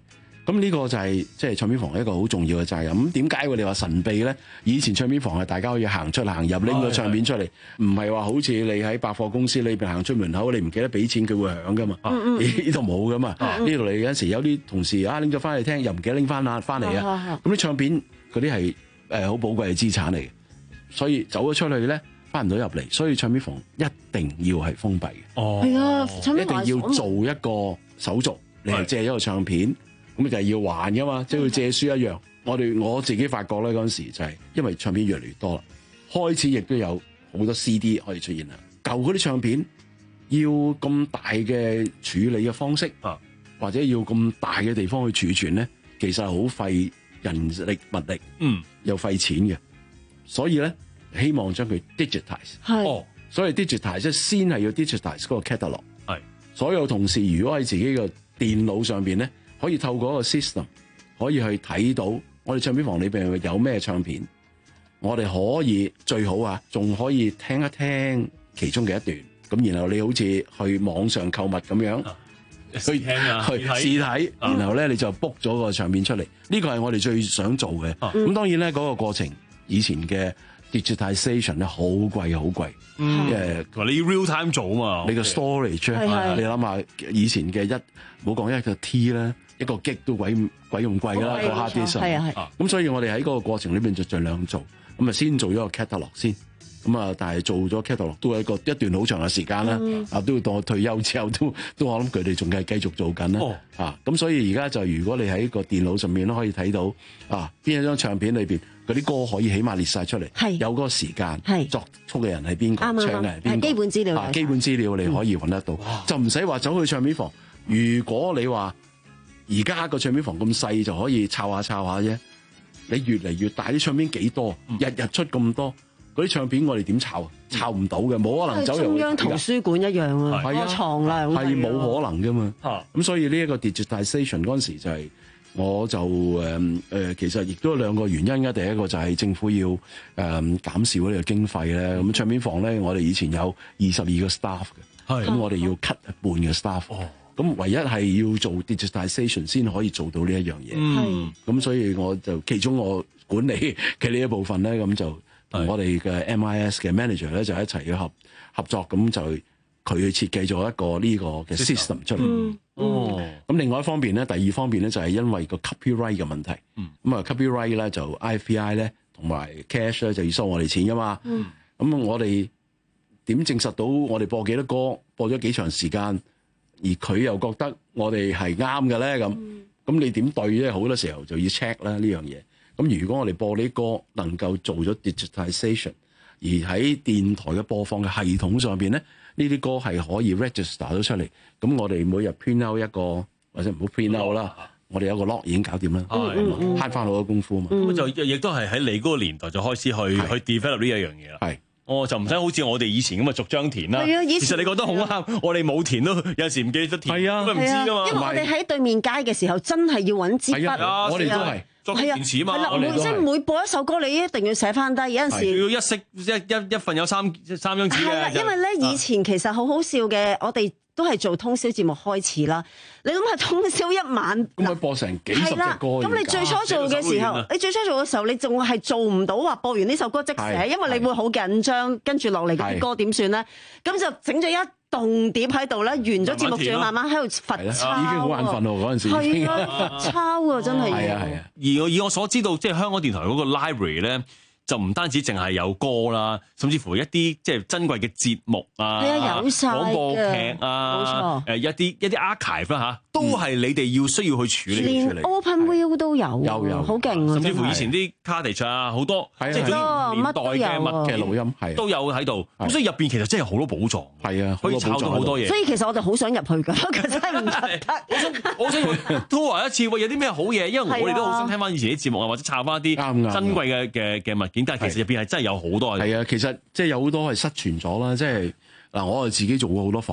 咁呢個就係即係唱片房一個好重要嘅責任。咁點解我哋話神秘咧？以前唱片房係大家可以行出行入拎個唱片出嚟，唔係話好似你喺百貨公司裏邊行出門口，你唔記得俾錢佢會響噶嘛？呢度冇噶嘛？呢度你有陣時有啲同事啊拎咗翻嚟聽，又唔記得拎翻啊翻嚟啊！咁啲唱片嗰啲係誒好寶貴嘅資產嚟嘅，所以走咗出去咧翻唔到入嚟，所以唱片房一定要係封閉嘅。 哦， 係啊， 一定要做一個手續，你係借一個唱片。咁就係要還噶嘛，即係佢借書一樣。我哋我自己發覺咧嗰陣時就係因為唱片越嚟越多啦，開始亦都有好多 C D 可以出現啦。舊嗰啲唱片要咁大嘅處理嘅方式，啊、或者要咁大嘅地方去儲存咧，其實係好費人力物力，嗯，又費錢嘅。所以咧，希望將佢 digitize。係，哦，所以 digitize 即係先係要 digitize 嗰個 catalog。係，所有同事如果喺自己嘅電腦上邊咧，可以透過一個 system 可以去睇到我哋唱片房裏邊有咩唱片，我哋可以最好啊，仲可以聽一聽其中嘅一段，咁然後你好似去網上購物咁樣、啊、去聽啊，去試睇，然後咧你就 book 咗個唱片出嚟，呢個係我哋最想做嘅。咁、啊、當然咧嗰、嗰個過程，以前嘅 digitization 咧好貴好貴， 嗯，同埋你要 real time 做啊嘛， 你個 storage 咧，你諗下以前嘅一唔好講一個 T 啦。一個 G 都鬼鬼咁貴啦，個 hard disk 上，係啊係。咁所以我哋喺嗰個過程裏邊就盡量做，咁啊先做咗個 catalog 先，咁啊但係做咗 catalog 都係一個一段好長嘅時間啦，啊、嗯、都要當我退休之後都都我諗佢哋仲係繼續做緊啦，哦、啊咁所以而家就如果你喺個電腦上面都可以睇到啊邊一張唱片裏邊嗰啲歌可以起碼列晒出嚟，係有嗰個時間，係作曲嘅人係邊個，唱嘅係邊個，基本資料，啊基本資料你可以揾得到，嗯、就唔使話走去唱片房。如果你話而家個唱片房咁細就可以抄下抄下啫，你越嚟越大啲唱片幾多，日日出咁多，嗰啲唱片我哋點抄啊？抄唔到嘅，冇可能走入中央圖書館一樣啊，個藏量係冇可能噶嘛。咁、啊、所以呢一個 digitization 嗰陣時就係、是，我就誒誒、呃，其實亦都有兩個原因嘅。第一個就係政府要誒、呃、減少呢個經費咧。咁唱片房咧，我哋以前有二十二個 staff 嘅，咁我哋要 cut 一半嘅 staff。哦咁唯一係要做 digitization 先可以做到呢一樣嘢，咁、嗯、所以我就其中我管理嘅呢一部分咧，咁就同我哋嘅 M I S 嘅 manager 咧就一齊去合合作，咁就佢去設計咗一個呢個嘅 system 出嚟。嗯、哦，咁另外一方面咧，第二方面咧就係因為個 copyright 嘅問題，咁、嗯、啊 copyright 咧就 I P I 咧同埋 cash 咧就要收我哋錢噶嘛，咁、嗯、我哋點證實到我哋播幾多歌，播咗幾長時間？而佢又覺得我哋係啱嘅咧，咁咁、嗯、你點對咧？好多時候就要 check 啦呢樣嘢。咁如果我哋播啲歌能夠做咗 digitization， 而喺電台嘅播放嘅系統上邊咧，呢啲歌係可以 register 到出嚟。咁我哋每日 print out 一個，或者唔好 print out 啦、嗯，我哋有個 lock 已經搞掂啦，慳翻好多功夫啊嘛。咁、嗯、就亦都係喺你嗰個年代就開始去去 develop 呢一樣嘢啦。係。哦，就唔使好似我哋以前咁啊，逐張填啦。係啊，以前其實你覺得好啱，我哋冇填都有時唔記得填，係啊，咁唔知噶嘛。因為我哋喺對面街嘅時候，真係要揾支筆。係啊，我哋都係作填詞啊嘛。係啦，每即係每播一首歌，你一定要寫翻低。有陣時要一式一一一份有三三張紙嘅。係啦，因為咧以前其實好好笑嘅，我哋都係做通宵節目開始啦。你諗下通宵一晚，咁佢播成幾十隻歌。咁你最初做嘅時候，你最初做嘅時候，你仲係做唔到話播完呢首歌即寫，因為你會好緊張，跟住落嚟嗰啲歌點算咧？咁就整咗一棟碟喺度咧，完咗節目仲要慢慢喺度罰抄。已經好眼瞓咯，嗰陣時已經罰抄啊，真係。係啊係啊。而我以我所知道，即係香港電台嗰個 library 咧。就唔單止淨係有歌啦，甚至乎一啲即係珍貴嘅節目啊，廣播劇啊，誒一啲一啲 archive 啦嚇，都係你哋要需要去處理。連 Open View 都有，有有好勁啊！甚至乎以前啲 cartage 啊，好多即係嗰年代嘅乜嘅錄音係都有喺度。咁所以入邊其實真係好多寶藏，係啊，可以抄到好多嘢。所以其實我哋好想入去㗎，其實真係唔得。我想我想都話一次，喂，有啲咩好嘢？因為我哋都好想聽翻以前啲節目啊，或者抄翻一啲珍貴嘅嘅嘅物件。但係其實入邊係真係有好多嘅。係啊，其實即係有好多係失傳咗啦。即係嗱，我係自己做過好多訪問，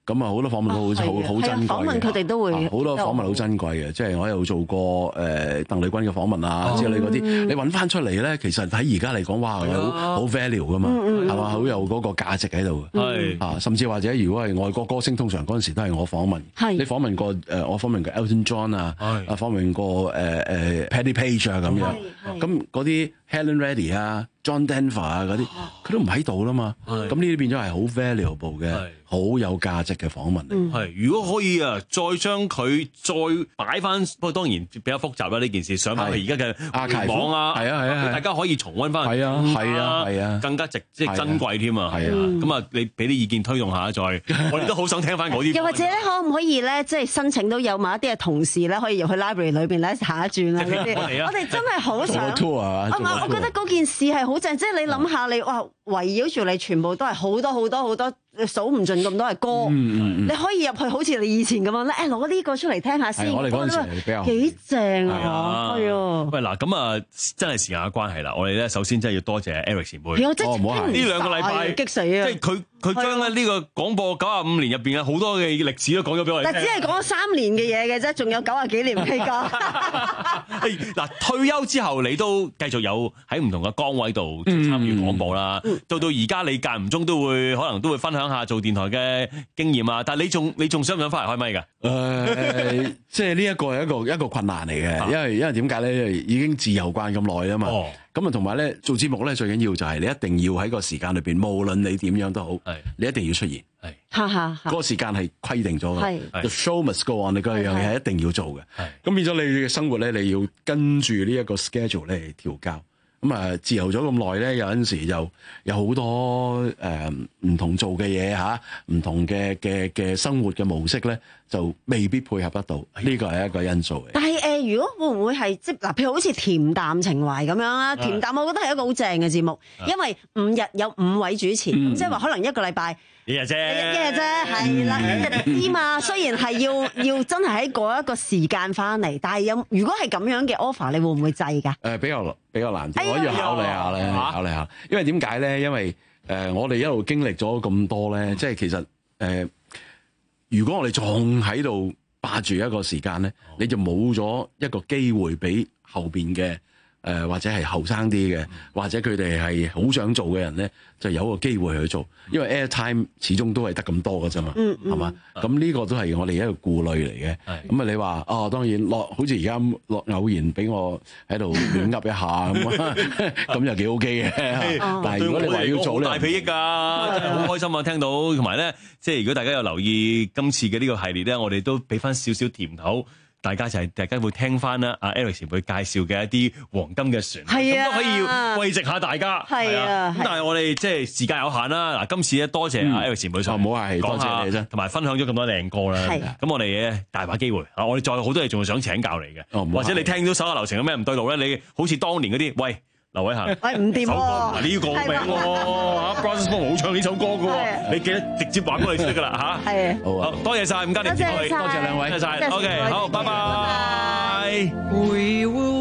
咁啊好多訪問都好好好珍貴嘅。 訪問佢哋都會好多訪問好珍貴嘅，即係我有做過誒鄧麗君嘅訪問啊之類嗰啲，你揾翻出嚟咧，其實喺而家嚟講，哇，好好 value 噶嘛，係嘛，好有嗰個價值喺度嘅。啊，甚至或者如果係外國歌星，通常嗰陣時都係我訪問。你訪問過誒，我訪問過 Elton John 啊，啊訪問過誒誒 Patti Page 啊咁樣，咁嗰啲 Helen Reddy 啊、John Denver 啊嗰啲，佢都唔喺度啦嘛。咁呢啲變咗係好 valuable 嘅，好有價值嘅訪問嚟。 係，如果可以啊，再將佢再擺翻，不過當然比較複雜啦呢件事，上翻去而家嘅網啊， 係啊係啊， 大家可以重溫翻。 係啊係啊係啊， 更加值即係珍貴添啊。係啊，咁啊，你俾啲意見推動下再，我哋都好想聽翻嗰啲。 又或者咧，可唔可以咧，即係申請到有某一啲嘅同事咧，可以入去 library 裏邊咧行一轉啊嗰啲。我哋真係好想。我我覺得嗰件事係好正，即係你諗下你哇，圍繞住你全部都係好多好多好多數唔盡咁多嘅歌，你可以入去好似你以前咁樣咧，誒攞呢個出嚟聽下先。 我哋嗰陣時比較幾正啊！係啊。 喂嗱，咁啊真係時間嘅關係啦，我哋咧首先真係要多謝 Eric 前輩。 我真係呢兩個禮拜激死啊！ 即係佢佢將咧呢個廣播九十五年入邊嘅好多嘅歷史都講咗俾我哋聽。 但只係講咗三年嘅嘢嘅啫，仲有九十幾年未講。 嗱，退休之後你都繼續有喺唔同嘅崗位度參與廣播啦。到到而家你間唔中都會可能都會分享下做電台嘅經驗啊。但係你仲你仲想唔想翻嚟開咪㗎？ 誒，即係呢一個係一個一個困難嚟嘅，因為因為點解咧？已經自由慣咁耐啊嘛。咁啊，同埋咧做節目咧最緊要就係你一定要喺個時間裏邊，無論你點樣都好，你一定要出現。係，嗰個時間係規定咗嘅。The show must go on，你嗰樣嘢係一定要做嘅。咁變咗你嘅生活咧，你要跟住呢一個 schedule 咧嚟調校。咁啊，自由咗咁耐咧，有陣時就有好多誒唔、呃、同做嘅嘢嚇，唔同嘅嘅嘅生活嘅模式咧，就未必配合得到。呢個係一個因素嚟。 但係誒、呃，如果會唔會係即嗱，譬如好似恬淡情懷咁樣啦，恬淡我覺得係一個好正嘅節目，因為五日有五位主持，嗯、即係話可能一個禮拜。 一日啫， 一日啫，係啦，一日之嘛。雖然係要要真係喺嗰一個時間翻嚟，但係有如果係咁樣嘅 offer，你會唔會制㗎？ 誒，比較比較難啲，我要考慮下咧，考慮下。因為點解咧？因為誒，我哋一路經歷咗咁多咧，即係其實誒，如果我哋仲喺度霸住一個時間咧，你就冇咗一個機會俾後邊嘅。誒、呃、或者係後生啲嘅，或者佢哋係好想做嘅人咧，就有個機會去做，因為 airtime 始終都係得咁多嘅啫嘛，係、嗯、嘛？咁、嗯、呢個都係我哋一個顧慮嚟嘅。咁啊，你話哦，當然落好似而家落偶然俾我喺度亂噏一下咁，咁又幾 OK 嘅。但係如果你話要做咧， 大裨益㗎，真係好開心啊！聽到同埋咧，即係如果大家有留意今次嘅呢個系列咧，我哋都俾翻少少甜頭。大家就係、是、大家會聽翻啦，阿 Eric 前輩介紹嘅一啲黃金嘅旋律，咁都、啊、可以慰藉下大家。係啊，咁、啊、但係我哋即係時間有限啦。嗱，今次咧多謝阿 Eric 前輩上，唔好客氣，多謝你啫，同埋分享咗咁多靚歌啦。咁我哋咧大把機會，啊，我哋再好多嘢仲想請教你嘅、哦，或者你聽到手下留情有咩唔對路咧？你好似當年嗰啲，喂。劉偉恒， 喂唔掂喎， 呢個名喎嚇 Brothers Four 冇唱呢首歌嘅喎，你記得直接話過嚟先得㗎啦嚇。係，好多謝晒，唔該你接落去，多謝兩位，多謝晒 OK， 好，拜拜。We were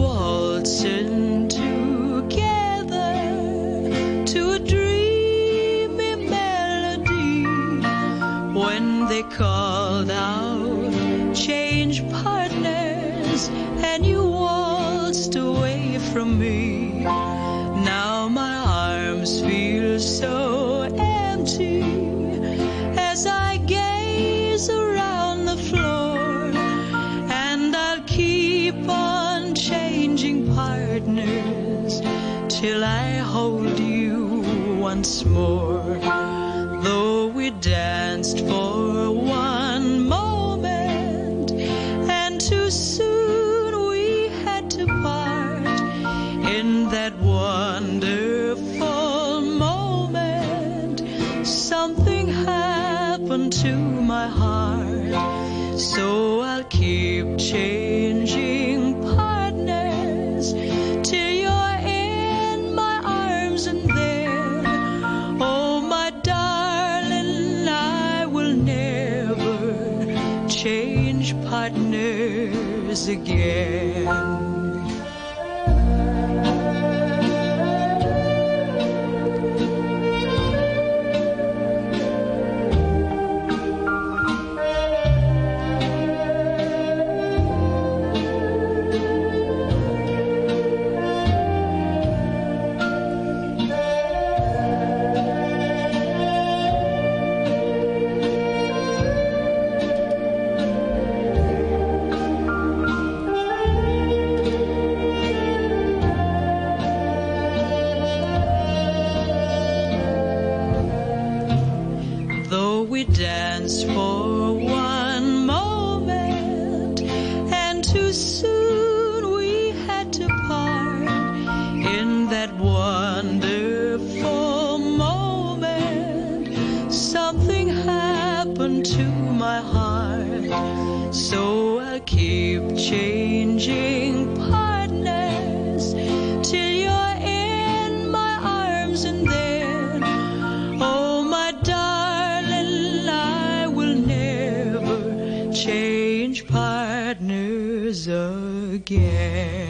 waltzing together to a dreamy melody when they called out change partners and you waltzed away from me.Now my arms feel so empty as I gaze around the floor, and I'll keep on changing partners till I hold you once more. Though we danced for one moment and too soon we had to part.In that wonderful moment, something happened to my heart. So I'll keep changing partners till you're in my arms and there. Oh, my darling, I will never change partners again. too soon we had to part in that wonderful moment. Something happened to my heart, so I keep changing partners till you're in my arms, and then, oh my darling, I will never change partners again.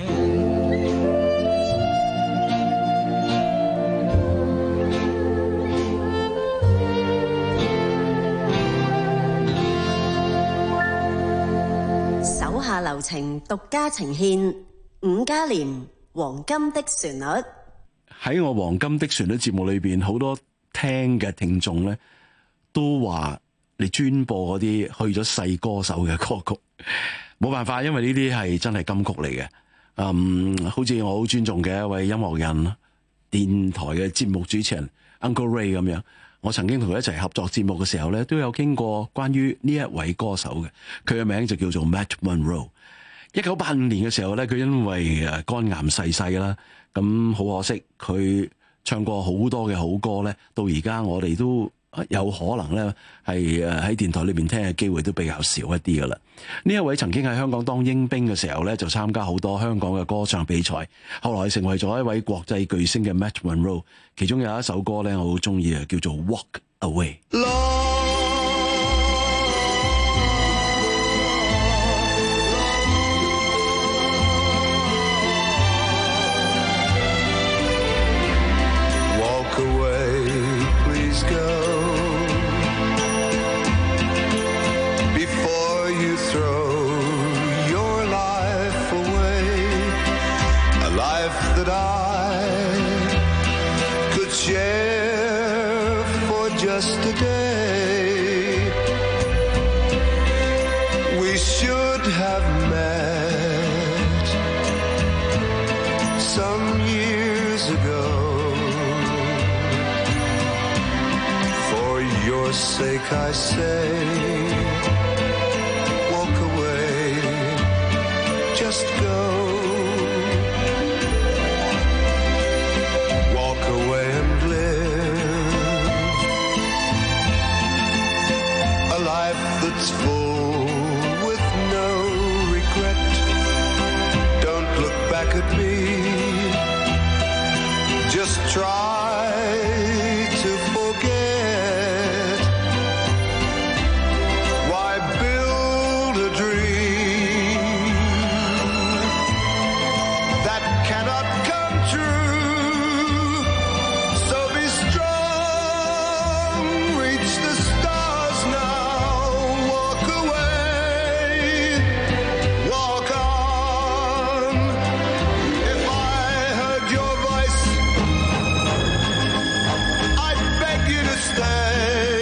手下留情，獨家呈獻伍嘉廉《黃金的旋律》。 喺我黃金的旋律節目裏邊，好多聽嘅聽眾咧都話你專播嗰啲去咗世歌手嘅歌曲，冇辦法，因為呢啲係真係金曲嚟嘅。嗯，好似我好尊重嘅一位音樂人、電台嘅節目主持人 Uncle Ray 咁樣，我曾經同佢一齊合作節目嘅時候咧，都有傾過關於呢一位歌手嘅，佢嘅名就叫做 Matt Monro。一九八五年嘅時候咧，佢因為誒肝癌逝世啦，咁好可惜，佢唱過好多嘅好歌咧，到而家我哋都有可能咧係誒喺電台裏邊聽嘅機會都比較少一啲噶啦。呢一位曾經喺香港當英兵嘅時候咧，就參加好多香港嘅歌唱比賽，後來成為咗一位國際巨星嘅 Matt Monro。其中有一首歌咧，我好中意啊，叫做 Walk Away。 Sake I say, walk away, just go. Walk away and live a life that's full with no regret. Don't look back at me, just try to forget. Why build a dream that cannot come true? So be strong, reach the stars now, walk away, walk on. If I heard your voice, I'd beg you to stay.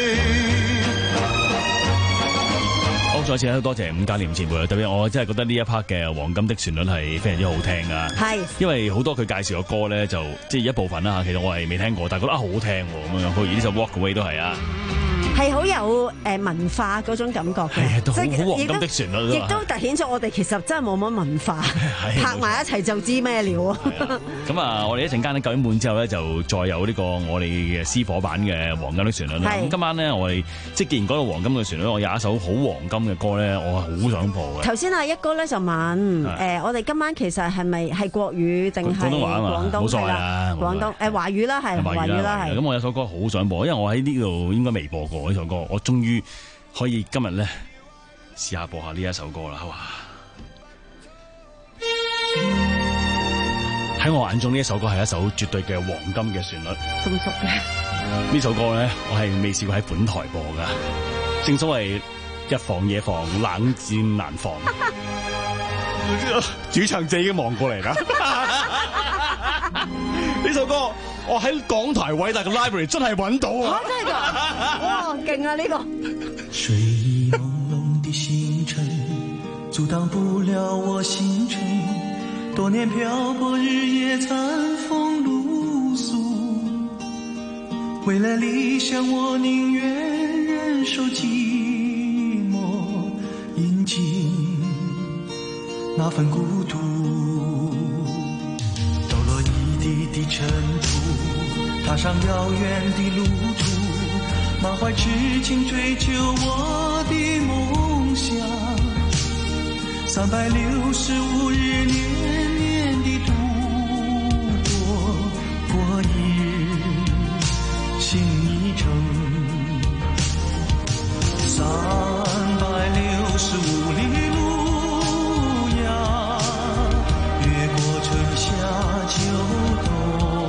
好，再次咧多謝伍嘉廉前輩，特別我真係覺得呢一 part 嘅《黃金的旋律》係非常之好聽噶。 係， 因為好多佢介紹嘅歌咧，就即係一部分啦。其實我係未聽過，但係覺得啊好好聽喎咁樣。譬如呢首《Walk Away》都係啊。 係好有誒文化嗰種感覺嘅， 係啊，都好即係好黃金的旋律咯。 亦都突顯咗我哋其實真係冇乜文化，拍埋一齊就知咩料啊！ 咁啊，我哋一陣間咧九點半之後咧，就再有呢個我哋嘅私伙版嘅《黃金的旋律》啦。咁今晚咧，我哋即係既然講到黃金嘅旋律，我有一首好黃金嘅歌咧，我係好想播嘅。 頭先阿一哥咧就問誒，我哋今晚其實係咪係國語定係廣東話啊嘛？冇所謂啦， 廣東誒華語啦，係華語啦，係。 咁我有首歌好想播，因為我喺呢度應該未播過呢首歌，我終於可以今日咧試下播下呢一首歌啦，哇！喺我眼中呢一首歌係一首絕對嘅黃金嘅旋律。 咁熟嘅呢首歌咧，我係未試過喺本台播噶。正所謂日防夜防，冷戰難防。主唱仔已經望過嚟啦。呢首歌我喺港台偉大嘅 library 真係揾到啊！ 真係㗎，哇，勁啊呢個！ 水意朦朧的星辰，阻擋不了我行程。多年漂泊，日夜餐風露宿。為了理想，我寧願忍受寂寞陰晴。 那份孤獨，抖落一地的塵土，踏上遙遠的路途，滿懷痴情追求我的夢想，三百六十五日年年地度過，過一日心一程，三百六十五里路。秋冬，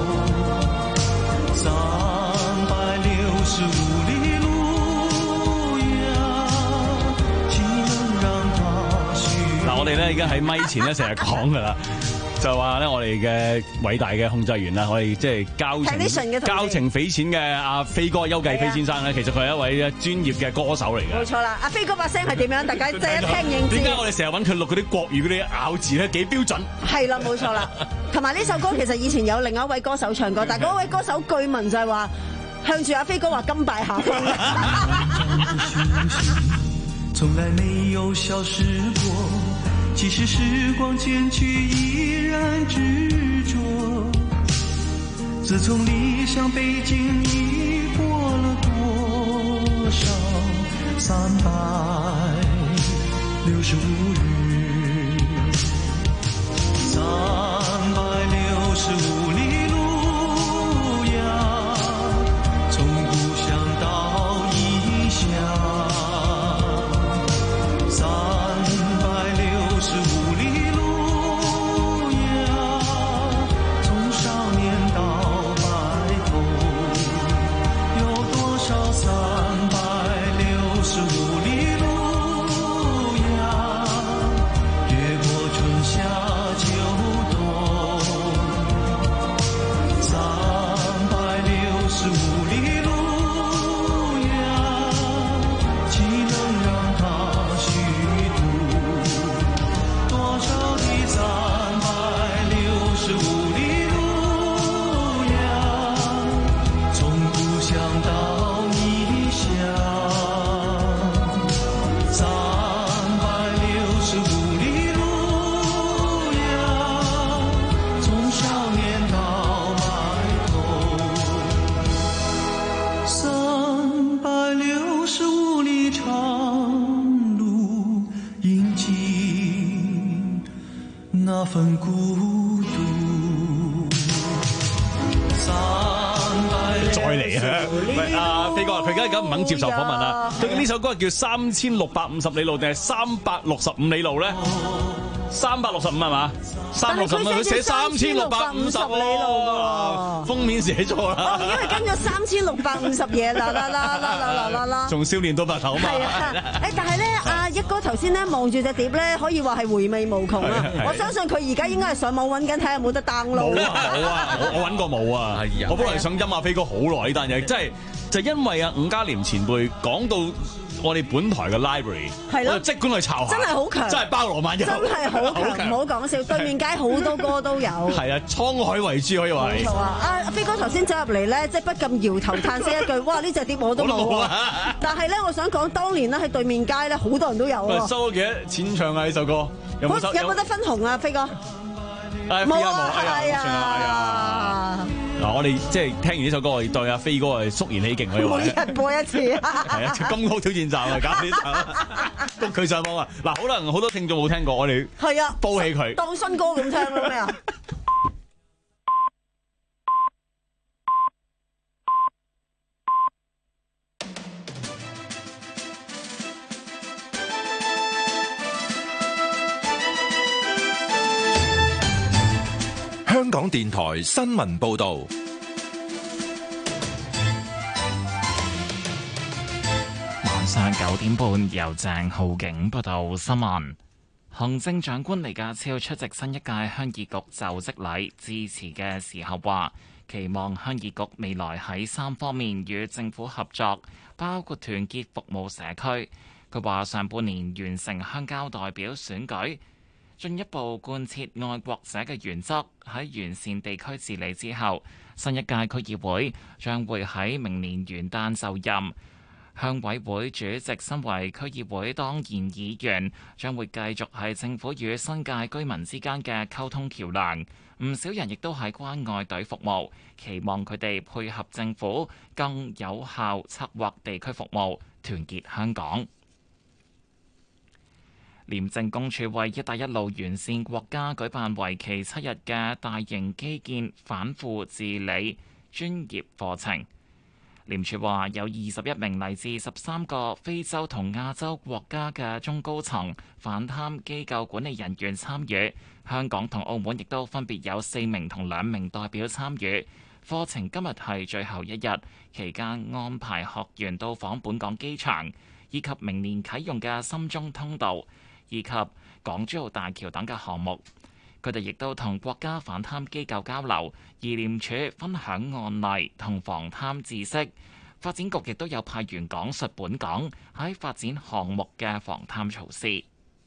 三百六十五里路呀，岂能讓它虛。 嗱，我哋咧而家喺咪前咧成日講噶啦，就話咧我哋嘅偉大嘅控制員啦，我哋即係交情交情匪淺嘅阿飛哥邱繼飛先生咧，其實佢係一位專業嘅歌手嚟嘅。 冇錯啦，阿飛哥把聲係點樣？大家即係一聽認知。 點解我哋成日揾佢錄嗰啲國語嗰啲咬字咧幾標準？係啦，冇錯啦。同埋呢首歌其實以前有另外一位歌手唱過，但係嗰位歌手據聞就係話向住阿飛哥話甘拜下風。 從來沒有消失過，即使時光漸去依然執着，自從離鄉北京已過了多少三百六十五日，三百六十五里路呀，從故鄉到異鄉，三百六十五里路呀，從少年到白頭，有多少三百六十五里路呀，越過春夏秋冬，三百六十五里路呀，豈能讓它虛度？多少的三百六十五里路呀，從故鄉到異鄉，三百六十五里路呀，從少年到白頭，三百六十五里長路，迎盡那份孤獨。 再嚟啊！喂，阿飛哥，佢而家而家唔肯接受訪問啦。究竟呢首歌係叫三千六百五十里路定係三百六十五里路咧？三百六十五係嘛？三百六十五，佢寫三千六百五十里路喎，封面寫錯啦。 因為跟咗三千六百五十嘢啦啦啦啦啦啦啦， 從少年到白頭嘛。 係啊，誒，但係咧，阿一哥頭先咧望住隻碟咧，可以話係回味無窮啊！我相信佢而家應該係上網揾緊睇下有冇得 download。冇啊冇啊，我我揾過冇啊。我本來想陰阿飛哥好耐呢單嘢，真係就因為啊伍嘉廉前輩講到我哋本台嘅 library，我就即管去抄下， 真係好強， 真係包羅萬有， 真係好強，唔好講笑。對面街好多歌都有， 係啊，滄海遺珠可以話係。 冇錯啊！阿飛哥頭先走入嚟咧，即係不禁搖頭嘆息一句：哇！呢隻碟我都冇啊！但係咧，我想講當年咧喺對面街咧，好多人都有喎。 收咗幾多錢唱啊？呢首歌有冇收？ 有冇得分紅啊？飛哥冇啊！係啊！哎呀！嗱，我哋即係聽完呢首歌，我哋對阿飛哥係肅然起敬可以話。 每日播一次。係啊，金曲挑戰站啊，搞呢集，谷佢上網啊！嗱，可能好多聽眾冇聽過，我哋係啊， 煲起佢當新歌咁聽咯咩啊？ 香港電台新聞報導， 晚上九點半由鄭浩景報道新聞。行政長官李家超出席新一屆鄉議局就職禮致辭嘅時候話，期望鄉議局未來喺三方面與政府合作，包括團結服務社區。佢話上半年完成鄉郊代表選舉，進一步貫徹愛國者嘅原則，喺完善地區治理之後，新一屆區議會將會喺明年元旦就任。 鄉委會主席身為區議會當然議員，將會繼續係政府與新界居民之間嘅溝通橋梁。唔少人亦都係關愛隊服務，期望佢哋配合政府更有效策劃地區服務，團結香港。廉政公署為「一帶一路」完善國家舉辦為期七日嘅大型基建反腐治理專業課程。廉署話有二十一名嚟自十三個非洲同亞洲國家嘅中高層反貪機構管理人員參與，香港同澳門亦都分別有四名同兩名代表參與。課程今日係最後一日，期間安排學員到訪本港機場，以及明年啟用嘅深中通道，以及港珠澳大橋等嘅項目。佢哋亦都同國家反貪機構交流，而廉署分享案例同防貪知識。發展局亦都有派員講述本港喺發展項目嘅防貪措施。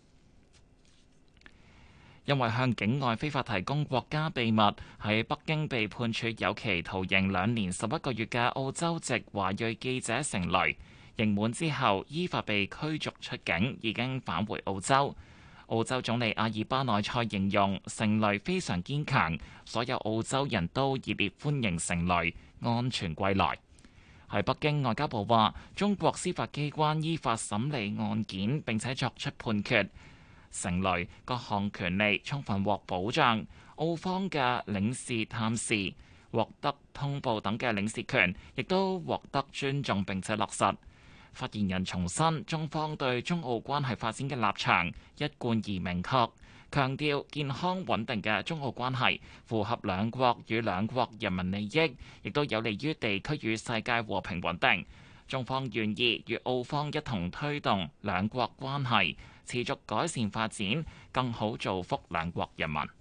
因為向境外非法提供國家秘密，喺北京被判處有期徒刑兩年十一個月嘅澳洲籍華裔記者成蕾，刑滿之後依法被驅逐出境，已經返回澳洲。澳洲總理阿爾巴內塞形容成蕾非常堅強，所有澳洲人都熱烈歡迎成蕾安全歸來。喺北京，外交部話中國司法機關依法審理案件並且作出判決，成蕾各項權利充分獲保障，澳方嘅領事探視、獲得通報等嘅領事權亦都獲得尊重並且落實。發言人重申，中方對中澳關係發展嘅立場一貫而明確，強調健康穩定嘅中澳關係符合兩國與兩國人民利益，亦都有利於地區與世界和平穩定。中方願意與澳方一同推動兩國關係持續改善發展，更好造福兩國人民。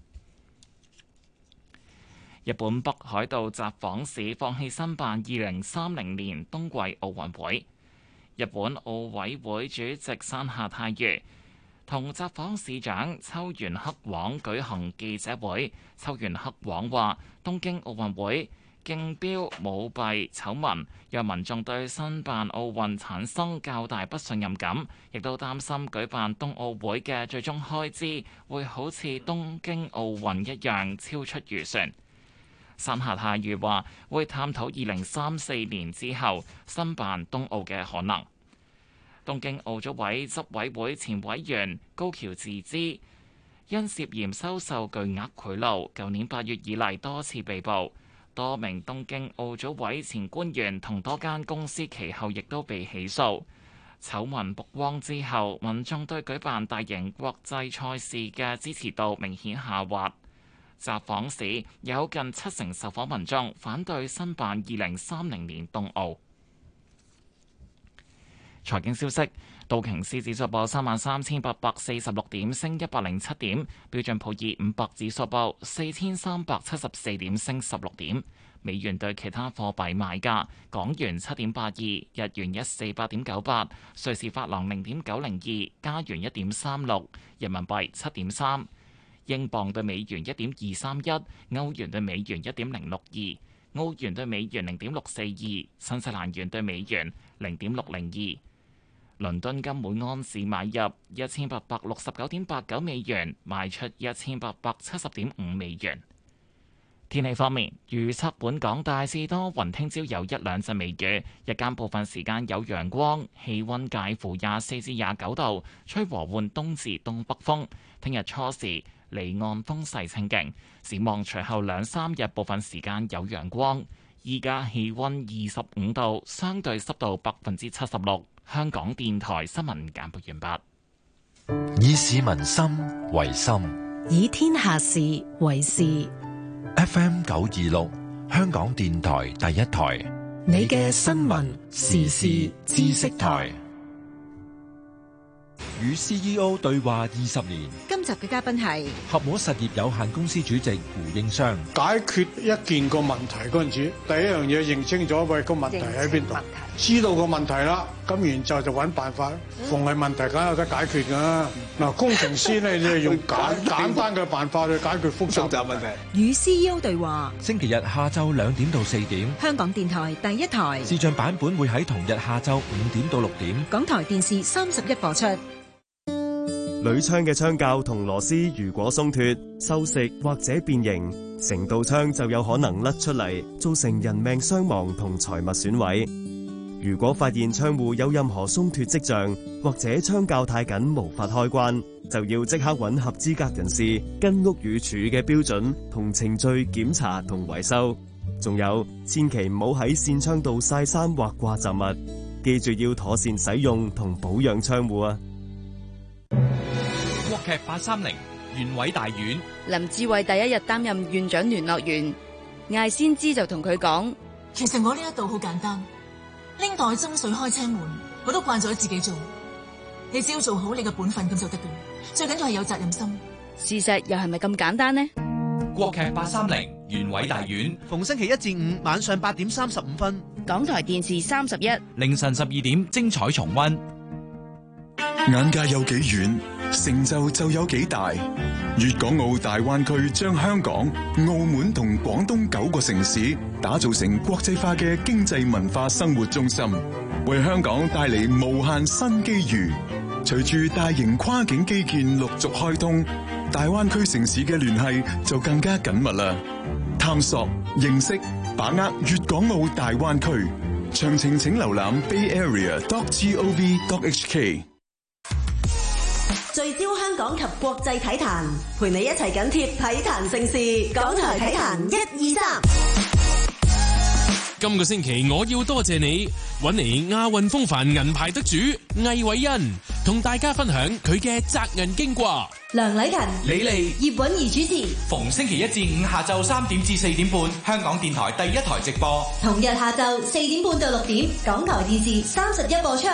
日本北海道札幌市放棄申辦二零三零年冬季奧運會。日本奧委會主席山下泰裕同札幌市長秋元克晃舉行記者會。秋元克晃話：東京奧運會競標舞弊醜聞，讓民眾對申辦奧運產生較大不信任感，亦都擔心舉辦冬奧會嘅最終開支會好似東京奧運一樣超出預算。山下泰裕話會探討二零三四年之後申辦冬奧嘅可能。東京奧組委執委會前委員高橋自之因涉嫌收受巨額賄賂，舊年八月以嚟多次被捕。多名東京奧組委前官員同多間公司其後亦都被起訴。醜聞曝光之後，民眾對舉辦大型國際賽事嘅支持度明顯下滑。札幌市有近七成受訪民眾反對申辦二零三零年冬奧。財經消息，道瓊斯指數報三萬三千八百四十六點，升一百零七點；標準普爾五百指數報四千三百七十四點，升十六點。美元對其他貨幣賣價：港元七點八二，日元一四八點九八，瑞士法郎零點九零二，加元一點三六，人民幣七點三。英鎊對美元一點二三一，歐元對美元一點零六二，澳元對美元零點六四二，新西蘭元對美元零點六零二。倫敦金每安士買入一千八百六十九點八九美元，賣出一千八百七十點五美元。天氣方面，預測本港大致多雲，聽朝有一兩陣微雨，日間部分時間有陽光，氣溫介乎廿四至廿九度，吹和緩東至東北風。聽日初時離岸風勢清勁，展望隨後兩三日部分時間有陽光。依家氣溫二十五度，相對濕度百分之七十六。香港電台新聞簡報完畢。 以市民心為心， 以天下事為事。 F M 九二六，香港電台第一台， 你嘅新聞時事知識台。 與 C E O 對話二十年。 今集嘅嘉賓係合和實業有限公司主席胡應湘。 解決一件個問題嗰陣時，第一樣嘢認清咗，喂，個問題喺邊度？ 知道個問題啦，咁然之後就揾辦法，逢係問題梗有得解決㗎。嗱，工程師咧，你係用簡簡單嘅辦法去解決複雜問題。 與 C E O 對話， 星期日下晝兩點到四點， 香港電台第一台視像版本會喺同日下晝五點到六點， 港台電視三十一播出。 鋁窗嘅窗鉸同螺絲如果鬆脱、銹蝕或者變形，成道窗就有可能甩出嚟，造成人命傷亡同財物損毀。如果發現窗戶有任何鬆脱跡象，或者窗鉸太緊無法開關，就要即刻揾合資格人士，跟屋宇署嘅標準同程序檢查同維修。仲有，千祈唔好喺扇窗度曬衫或掛雜物，記住要妥善使用同保養窗戶啊！ 國劇八三零縣委大院， 林志偉第一日擔任院長聯絡員，艾先知就同佢講： 其實我呢一度好簡單，拎袋斟水開車門，我都慣咗自己做。你只要做好你嘅本分咁就得嘅，最緊要係有責任心。 事實又係咪咁簡單呢？ 國劇八三零縣委大院， 逢星期一至五晚上八點三十五分， 港台電視三十一， 凌晨十二點精彩重溫。 眼界有幾遠，成就就有幾大。粵港澳大灣區將香港、澳門同廣東九個城市打造成國際化嘅經濟文化生活中心，為香港帶嚟無限新機遇。隨住大型跨境基建陸續開通，大灣區城市嘅聯繫就更加緊密啦。探索、認識、把握粵港澳大灣區，詳情請瀏覽 bay area dot gov dot h k。 聚焦香港及國際體壇，陪你一齊緊貼體壇盛事。港台體壇一二三。 今個星期我要多謝你揾嚟亞運風帆銀牌得主魏偉恩，同大家分享佢嘅摘銀經過。 梁禮勤、 李麗、 葉韻儀主持。 逢星期一至五下晝三點至四點半，香港電台第一台直播。 同日下晝四點半到六點，港台電視三十一播出。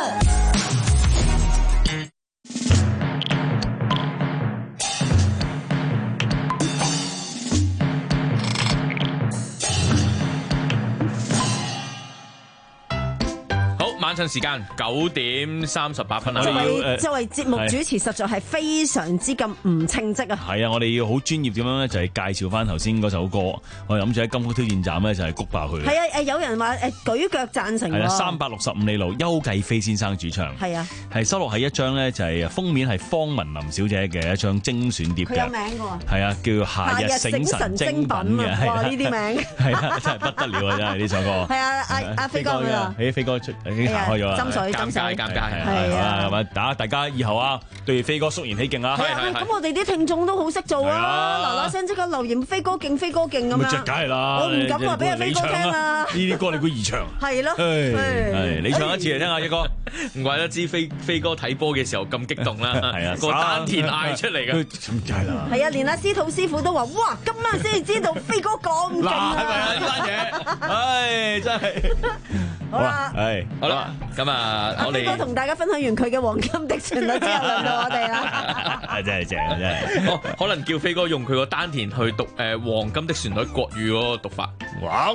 晚餐時間九點三十八分啊！ 作為作為節目主持，實在係非常之咁唔稱職啊！ 係啊，我哋要好專業咁樣咧，就係介紹翻頭先嗰首歌。我哋諗住喺金曲挑戰站咧，就係谷爆佢。 係啊，誒有人話誒舉腳贊成。係啦，三百六十五里路，邱繼飛先生主唱。 係啊， 係收錄喺一張咧，就係封面係方文琳小姐嘅一張精選碟嘅。 佢有名㗎喎。 係啊，叫夏日醒神精品嘅。 哇！呢啲名係啊，真係不得了啊！真係呢首歌。 係啊，阿阿飛哥㗎。 誒飛哥出已經行開咗啦。 斟水， 尷尬，尷尬， 係啊，係咪？打大家以後啊，對飛哥肅然起敬啊！ 係啊，咁我哋啲聽眾都好識做啊！嗱嗱聲即刻留言，飛哥勁，飛哥勁咁樣。 梗係啦， 我唔敢話俾阿飛哥聽啊！ 呢啲歌你估易唱？ 係咯， 係你唱一次嚟聽下，一哥。 唔怪得知飛飛哥睇波嘅時候咁激動啦，係啊，個丹田嗌出嚟嘅。 咁解啦。 係啊，連阿司徒師傅都話：哇，今晚先至知道飛哥咁勁啊！ 係咪啊？呢單嘢，唉，真係。 好啦， 係好啦，咁啊，我哋同大家分享完佢嘅黃金的旋律之後，輪到我哋啦。 係真係正啊！真係。 哦，可能叫飛哥用佢個丹田去讀誒黃金的旋律國語嗰個讀法。哇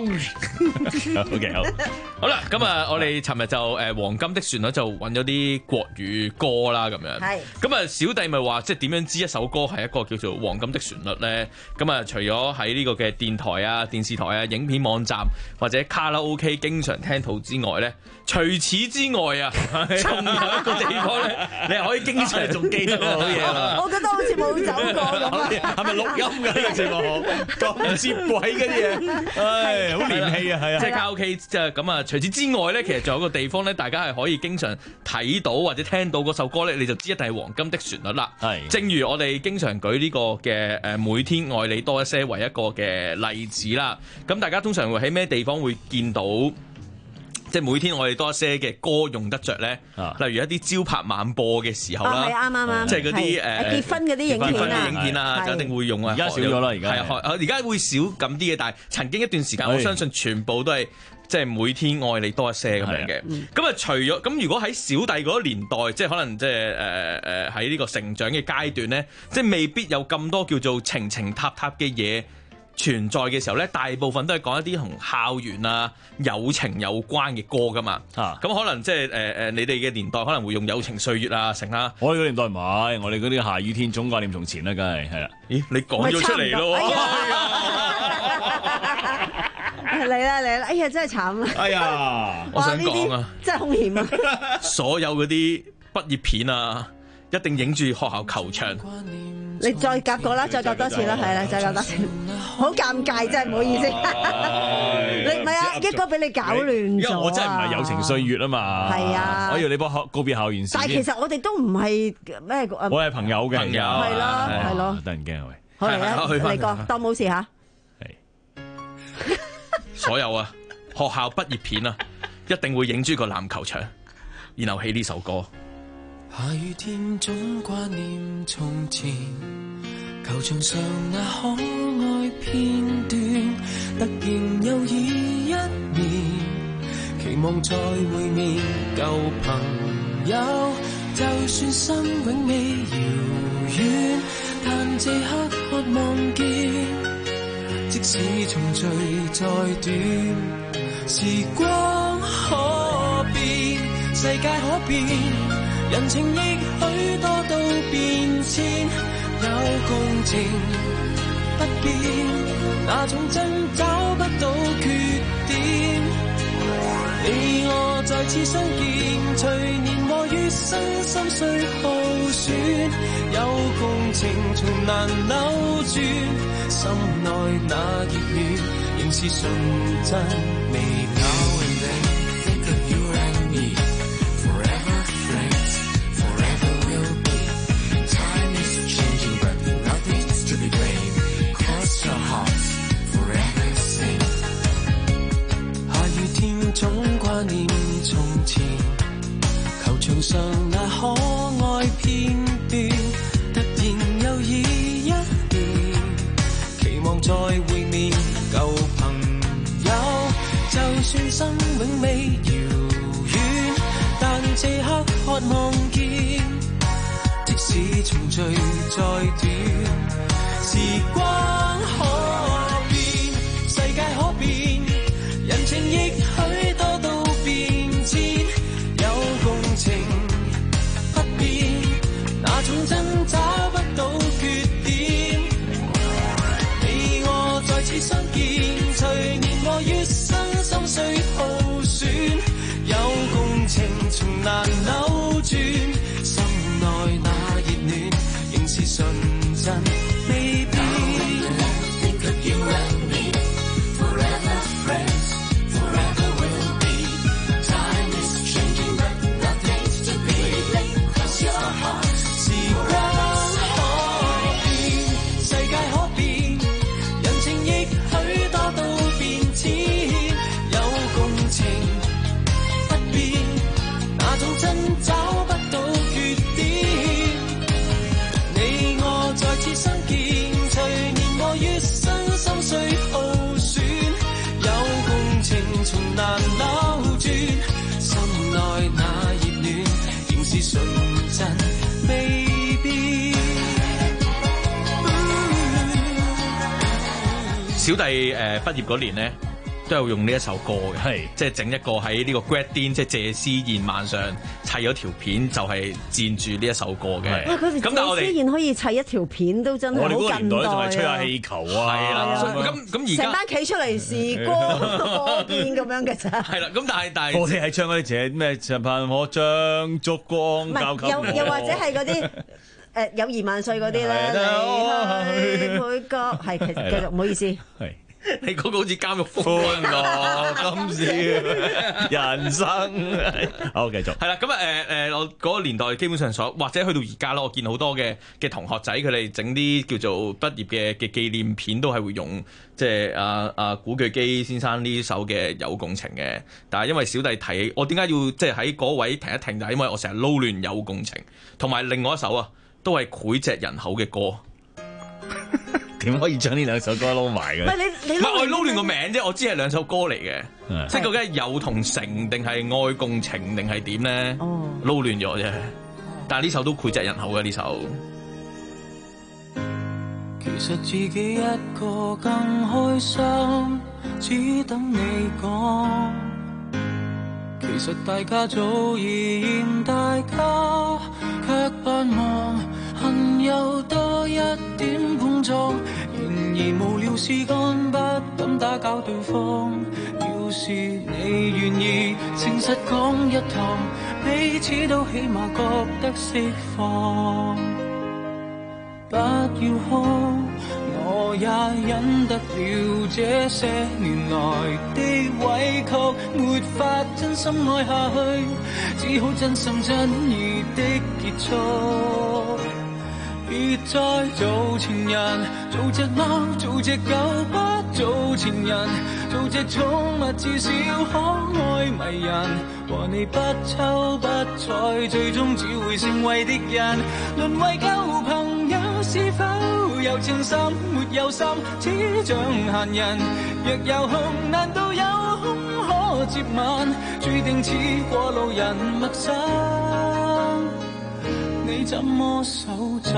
！OK 好。好啦，咁啊，我哋尋日就誒黃金的旋律就揾咗啲國語歌啦，咁樣。係。咁啊，小弟咪話即係點樣知一首歌係一個叫做黃金的旋律咧？咁啊，除咗喺呢個嘅電台啊、電視台啊、影片網站或者卡拉 OK 經常聽到之外咧，除此之外啊，仲有一個地方咧，你係可以經常仲記得好嘢啦。 我覺得好似冇走過咁啊！ 係咪錄音㗎呢個節目？咁接軌嗰啲嘢，唉，好連戲啊，係啊！即係卡拉 OK 即係咁啊！除此之外咧，其實仲有個地方咧，大家係可以經常睇到或者聽到嗰首歌咧，你就知一定係黃金的旋律啦。係，正如我哋經常舉呢個嘅誒每天愛你多一些為一個嘅例子啦。咁大家通常會喺咩地方會見到？即係每天我哋多一些嘅歌用得着咧，例如一啲朝拍晚播嘅時候啦， 係啱啱啱， 即係嗰啲誒結婚嗰啲影片啊， 影片啊，就一定會用啊。 而家少咗啦，而家係啊，而家會少咁啲嘅，但係曾經一段時間，我相信全部都係即係每天愛你多一些咁樣嘅。咁啊，除咗咁，如果喺小弟嗰個年代，即係可能即係誒誒喺呢個成長嘅階段咧，即係未必有咁多叫做情情塔塔嘅嘢存在嘅時候咧，大部分都係講一啲同校園啊、友情有關嘅歌噶嘛。咁、啊、可能即係誒誒，你哋嘅年代可能會用友情歲月啊，成啦。 我哋嗰年代唔係，我哋嗰啲下雨天總掛念從前啦，梗係係啦。 咦，你講咗出嚟咯？ 嚟啦嚟啦！哎呀，真係慘啊！ 哎呀，我想講啊， 真係兇險啊！ 所有嗰啲畢業片啊，一定影住學校球場。 你再夾過啦，再夾多次啦，係啦，再夾多次。好尷尬，真係唔好意思。你唔係啊，一哥俾你搞亂咗。 因為我真係唔係友情歲月啊嘛。 係啊， 我以為你幫告別校園時。 但係其實我哋都唔係咩， 我係朋友嘅， 朋友係咯係咯， 得人驚喂。 好嚟啊，嚟個當冇事嚇。 所有啊，學校畢業片啊，一定會影住個籃球場，然後起呢首歌。 下雨天總掛念從前，球場上那可愛片段，突然又已一年，期望再會面舊朋友，就算心永未遙遠，但這刻渴望見。即使重聚再短，時光可變，世界可變，人情亦許多都變遷，有共情不變，那種真找不到缺點。你我再次相見，隨年和月生心碎耗損，有共情從難扭轉，心內那熱戀仍是純真未朽。Think of you and me, forever friends, forever will be. Time is changing, but nothing's to be blamed. Cross your hearts, forever sing. 下雨天總掛念從前，球場上那可愛片段，突然又已一年，期望再會面舊朋友，就算心永未遙遠，但這刻渴望見，即使重聚再短，時光可變，世界可變，人情亦許多都變遷，有共情不變，那種真找不到缺點。你我再次相見，隨年和月生心碎耗損，有共情從難扭轉，心內那熱戀仍是純真未變。Think of you and me, forever friends, forever will be. Time is changing, but nothing's to be blamed. Cross your hearts, 時光可變，世界可變，人情亦許多都變遷，有共情不變，那種真找不到缺點。你我再次相見，隨年和月生心碎耗損，有共情從難扭轉，心內那熱戀仍是純真未變。 小弟誒、呃、畢業嗰年咧，都有用呢一首歌嘅，係即係整一個喺呢個 grad din 即係謝師宴晚上砌咗條片，就係佔住呢一首歌嘅。 哇！嗰時謝師宴可以砌一條片都真係好近代啊！ 我哋嗰個年代仲係吹下氣球啊， 係啦。咁咁而家成班企出嚟時光可變咁樣嘅咋？ 係啦。咁但係但係我哋係唱嗰啲詞咩？長盼可將燭光交給我。 又又或者係嗰啲。誒友誼萬歲嗰啲咧，你去每個係其實繼續唔好意思， 係你嗰個好似監獄歡樂今宵人生，好繼續係啦。咁啊誒誒，我嗰個年代基本上所或者去到而家啦，我見好多嘅嘅同學仔佢哋整啲叫做畢業嘅嘅紀念片，都係會用即係阿阿古巨基先生呢首嘅有共情嘅。但係因為小弟睇我點解要即係喺嗰位停一停，就係因為我成日撈亂有共情同埋另外一首啊。都係膾炙人口嘅歌， 點可以將呢兩首歌撈埋嘅？ 唔係你你唔係我撈亂個名啫，我知係兩首歌嚟嘅，即係究竟係友同情定係愛共情定係點咧？哦，撈亂咗啫。但係呢首都膾炙人口嘅呢首。 其實自己一個更開心，只等你講。其實大家早已嫌大家，卻盼望恨有多一點碰撞。然而無聊事幹不敢打攪對方。要是你願意誠實講一趟，彼此都起碼覺得釋放。不要哭，我也忍得了這些年來的委屈，沒法真心愛下去，只好真心真意的結束。別再做前人，做隻貓，做隻狗，不做前人，做隻寵物，至少可愛迷人。和你不瞅不睬，最終只會成為敵人。淪為舊朋友，是否有情深沒有心，只像閒人。若有空，難道有空可接吻？注定似過路人陌生，你怎麼手震？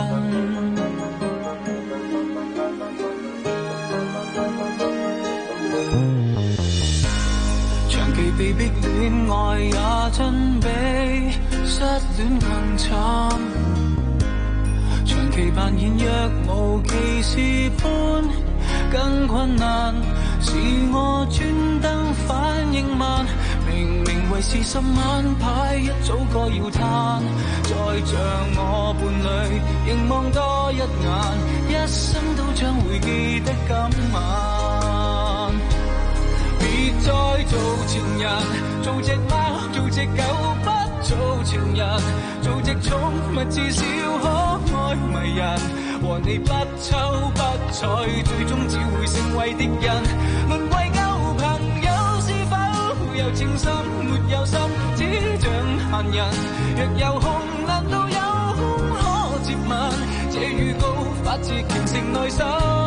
長期被逼戀愛也真比失戀更慘，長期扮演若無其事般更困難，是我專登反應慢，明明為是十晚牌一早該要攤，再像我伴侶凝望多一眼，一生都將會記得今晚。別再做前人，做隻貓，做隻狗，不做情人，做隻寵物，至少可愛迷人。和你不瞅不睬，最終只會成為敵人。淪為舊朋友，是否有情深沒有心，只像閒人。若有空，難道有空可接吻？這預告發自虔誠內心。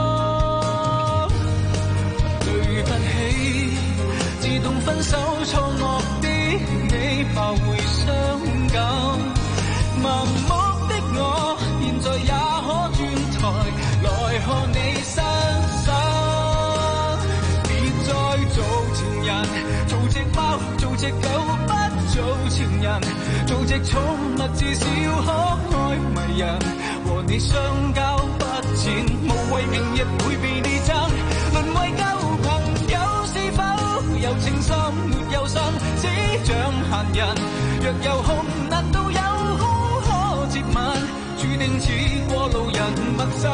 對不起，自動分手錯愕的你，怕會傷感。盲目的我，現在也可轉台來看你身手。別再做前人，做隻貓，做隻狗，不做情人，做隻寵物，至少可愛迷人。和你相交不淺，無謂明日會被你爭。淪為舊朋友，是否有情深沒有心，只像閒人。若有空，難道有空可接吻？注定似過路人陌生，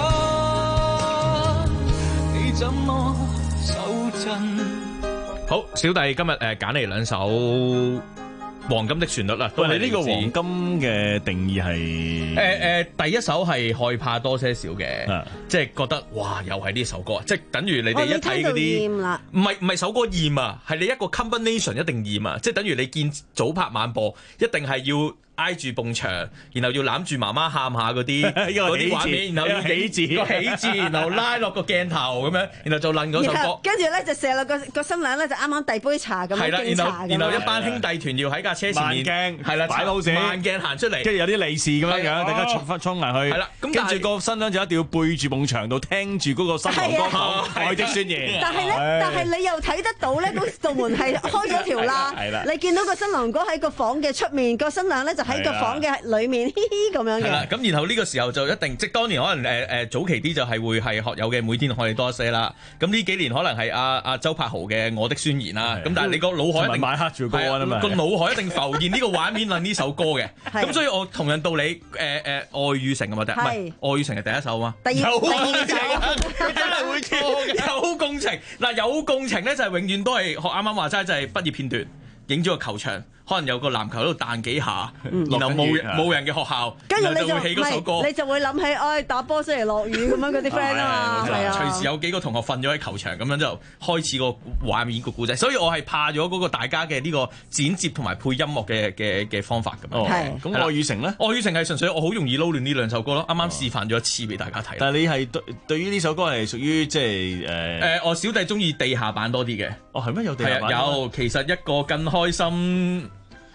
你怎麼手震？ 好，小弟今日誒揀嚟兩首黃金的旋律啦。 喂，你呢個黃金嘅定義係誒誒，第一首係害怕多些少嘅，即係覺得哇，又係呢首歌，即係等於你哋一睇嗰啲，唔係唔係首歌厭啊，係你一個 combination 一定厭啊，即係等於你見早拍晚播，一定係要挨住埲牆，然後要攬住媽媽喊下嗰啲嗰啲畫面，然後要喜字個喜字，然後拉落個鏡頭咁樣，然後就撚嗰首歌。 跟住咧就射落個個新娘咧就啱啱遞杯茶咁樣， 係啦，然後然後一班兄弟團要喺架車前面， 慢鏡係啦， 擺 pose， 慢鏡行出嚟， 跟住有啲利是咁樣樣，大家衝翻衝埋去。 係啦，咁跟住個新娘就一定要背住埲牆度聽住嗰個新郎哥講愛的宣言。 但係咧，但係你又睇得到咧，嗰道門係開咗條啦。你見到個新郎哥喺個房嘅出面，個新娘咧就喺個房嘅裏面，嘻嘻咁樣嘅。係啦， 咁然後呢個時候就一定，即係當年可能誒誒早期啲就係會係學友嘅每天愛你多一些啦。咁呢幾年可能係阿阿周柏豪嘅我的宣言啦。咁但係你個腦海一定晚黑住歌啊嘛， 個腦海一定浮現呢個畫面，諗呢首歌嘅。咁所以我同樣道理，誒誒愛與誠啊嘛，唔係愛與誠係第一首嘛。 第二有共情，佢真係會錯嘅。有共情嗱，有共情咧就係永遠都係學啱啱話齋，就係畢業片段，影咗個球場。可能有個籃球喺度彈幾下，嗯、然後冇冇人嘅學校， 跟住你就會起嗰首歌， 你就會諗起，唉、哎，打波雖然落雨咁樣嗰啲 friend 啊嘛，係啊， 隨時有幾個同學瞓咗喺球場，咁樣就開始個畫面個故仔。所以我係怕咗嗰個大家嘅呢個剪接同埋配音樂嘅嘅嘅方法咁樣。 係咁，愛與誠咧？ 愛與誠係純粹我好容易撈亂呢兩首歌咯。啱啱示範咗一次俾大家睇。 但係你係對對於呢首歌係屬於即係誒誒，我小弟中意地下版多啲嘅。 哦，係咩有地下版？ 有，其實一個更開心。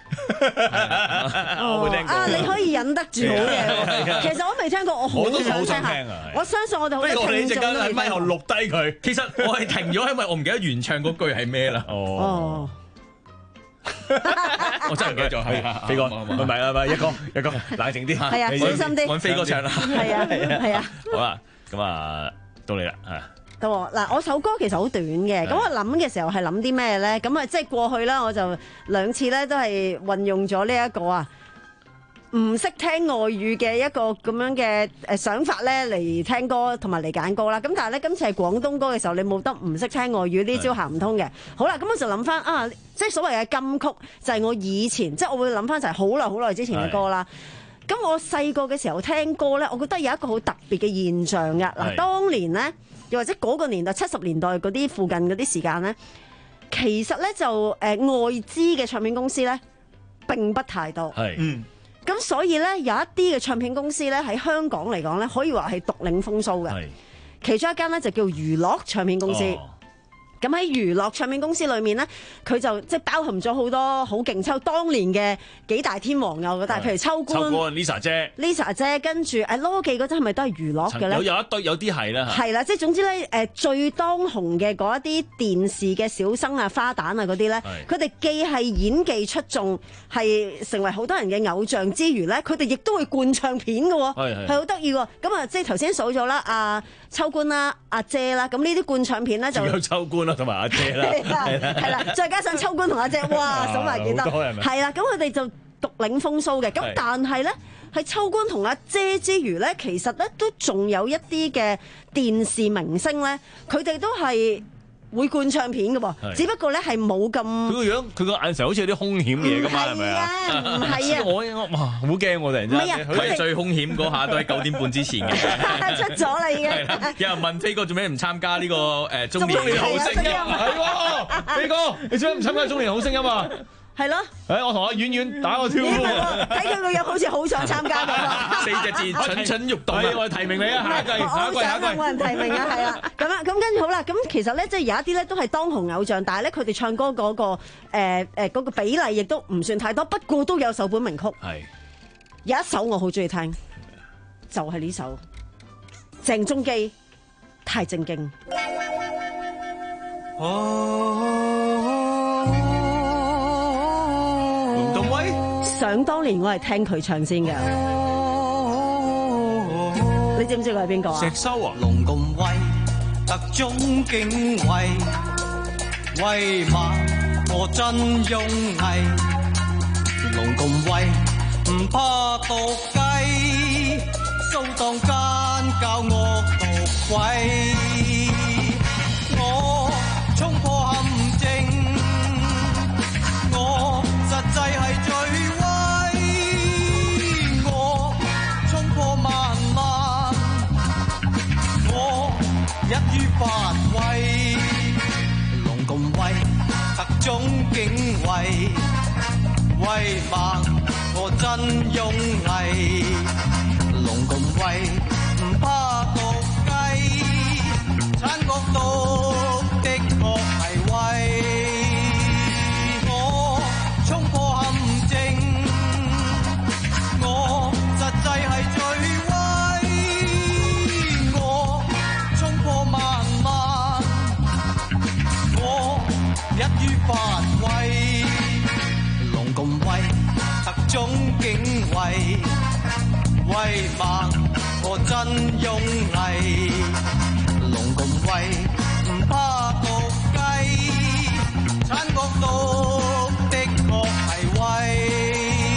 我冇聽過啊，你可以忍得住好嘢。其實我未聽過，我好想聽下。我相信我哋好多聽眾都未聽過。 錄低佢。其實我係停咗，因為我唔記得原唱嗰句係咩啦。 哦。 我真係唔記得咗，係飛哥，唔係唔係唔係，一哥一哥冷靜啲嚇， 係啊，小心啲， 揾飛哥唱啦， 係啊係啊， 好啦，咁啊到你啦嚇。 到我嗱，我首歌其實好短嘅，咁我諗嘅時候係諗啲咩咧？咁啊，即係過去啦，我就兩次咧都係運用咗呢一個啊。唔識聽外語嘅一個咁樣嘅誒想法咧嚟聽歌同埋嚟揀歌啦，咁但係咧今次係廣東歌嘅時候，你冇得唔識聽外語，呢招行唔通嘅。好啦，咁我就諗翻啊，即係所謂嘅金曲就係我以前，即係我會諗翻就係好耐好耐之前嘅歌啦。咁我細個嘅時候聽歌咧，我覺得有一個好特別嘅現象㗎。嗱，當年咧又或者嗰個年代七十年代嗰啲附近嗰啲時間咧，其實咧就誒、呃、外資嘅唱片公司咧並不太多。 係嗯。 咁所以咧，有一啲嘅唱片公司咧喺香港嚟講咧，可以話係獨領風騷嘅。其中一間咧就叫娛樂唱片公司。咁喺娛樂唱片公司裏面咧，佢就即係包含咗好多好勁抽當年嘅幾大天王啊！我覺得，譬如秋官、 秋官 Lisa 姐、 Lisa 姐，跟住誒羅記嗰陣係咪都係娛樂嘅咧？ 有有一堆有啲係啦， 係啦，即係總之咧誒最當紅嘅嗰一啲電視嘅小生啊、花旦啊嗰啲咧，佢哋既係演技出眾，係成為好多人嘅偶像之餘咧，佢哋亦都會灌唱片嘅喎，係好得意喎。咁啊，即係頭先數咗啦，阿秋官啦、阿姐啦，咁呢啲灌唱片咧就有秋官啦，同埋阿姐啦， 係啦，再加上秋官同阿姐，哇，數埋幾多？係啦，咁佢哋就獨領風騷嘅。咁但係咧，喺秋官同阿姐之餘咧，其實咧都仲有一啲嘅電視明星咧，佢哋都係會灌唱片嘅喎，只不過咧係冇咁。佢個樣，佢個眼神好似有啲兇險嘢㗎嘛，係咪啊？ 唔係啊！ 我我哇，好驚我突然之間。 佢係最兇險嗰下都係九點半之前嘅。 出咗啦已經。 有人問飛哥做咩唔參加呢個誒中年好聲音？ 係喎，飛哥，你做咩唔參加中年好聲音啊？ 係咯。 誒，我同阿婉婉打個招呼。 睇佢個樣好似好想參加咁。 四隻字蠢蠢欲動。 我提名你啊，下一季，下一季，下一季。 冇人提名啊，係啦。咁啊，咁跟住好啦，咁其實咧，即係有一啲咧都係當紅偶像，但係咧佢哋唱歌嗰個誒誒嗰個比例亦都唔算太多，不過都有首本名曲。 係。 有一首我好中意聽，就係呢首鄭中基太正經。 龍動威， 想當年我係聽佢唱先嘅，你知唔知佢係邊個啊？ 石修啊！ 龍咁威，特種警衛，威猛我真勇毅。龍咁威，唔怕毒雞，掃蕩奸教惡毒鬼。我衝破陷阱，我實際係最威。我衝破萬難，我一於發威。龍咁威，特種警衛，威猛我真勇毅。龍咁威，唔怕毒雞，殘酷毒的確係威。我衝破陷阱，我實際係最威。我衝破萬難，我一於發威。龍咁威，特種警衛，威猛我真勇毅。龍咁威，唔怕毒雞，殘酷毒的確係威。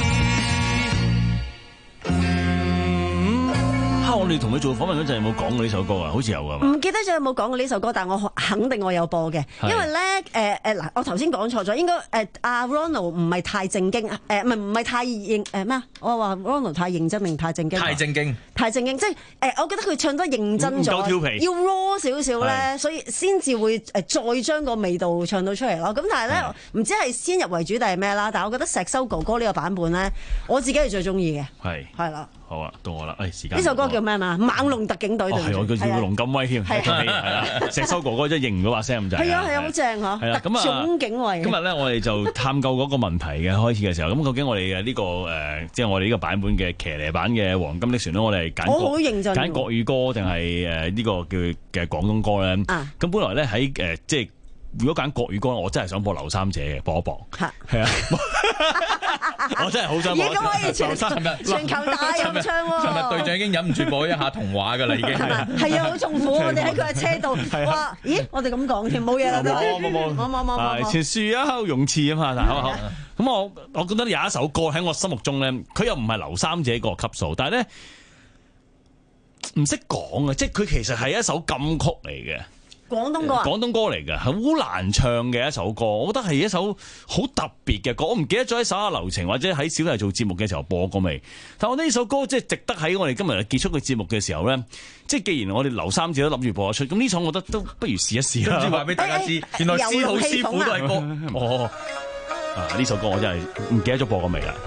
嚇！我哋同佢做訪問嗰陣有冇講過呢首歌啊？好似有㗎嘛？ 唔記得咗有冇講過呢首歌，但我肯定我有播嘅，因為咧誒誒嗱，我頭先講錯咗，應該誒阿 Ronald 唔係太正經，誒唔係唔係太認誒咩啊？我話 Ronald 太認真定太正經？ 太正經，太正經，即係誒，我覺得佢唱得認真咗，要 raw 少少咧，所以先至會誒再將個味道唱到出嚟咯。咁但係咧，唔知係先入為主定係咩啦？但係我覺得石修哥哥呢個版本咧，我自己係最中意嘅， 係係啦。 好啊，到我啦。誒，時間呢首歌叫咩嘛？猛龍特警隊。 哦，係我叫龍咁威添。係啦，石修哥哥真係認嗰把聲咁滯。 係啊係啊，好正嗬。係啦，咁啊，特種警衛。 今日咧，我哋就探究嗰個問題嘅開始嘅時候，咁究竟我哋嘅呢個誒，即係我哋呢個版本嘅騎呢版嘅黃金的旋律，我哋揀我好認真揀國語歌定係誒呢個叫嘅廣東歌咧？ 啊， 咁本來咧喺誒即係。如果揀國語歌，我真係想播劉三姐嘅，播一播。係係啊，我真係好想播。 咦，咁可以全全球大合唱喎！ 尋日隊長已經忍唔住播一下童話㗎啦，已經係啊，好痛苦！我哋喺佢嘅車度，哇！咦，我哋咁講添，冇嘢啦都。 冇冇冇冇冇冇冇。 前樹啊，勇刺啊嘛，好好。咁我我覺得有一首歌喺我心目中咧，佢又唔係劉三姐個級數，但係咧唔識講啊，即係佢其實係一首金曲嚟嘅。 廣東歌啊， 廣東歌嚟嘅，好難唱嘅一首歌，我覺得係一首好特別嘅歌。我唔記得咗喺手下留情或者喺小弟做節目嘅時候播過未？但我呢首歌即係值得喺我哋今日結束嘅節目嘅時候咧，即係既然我哋劉三姐都諗住播得出，咁呢首我覺得都不如試一試啦。 跟住話俾大家知，原來司徒師傅都係歌。哦， 啊呢首歌我真係唔記得咗播過未啦。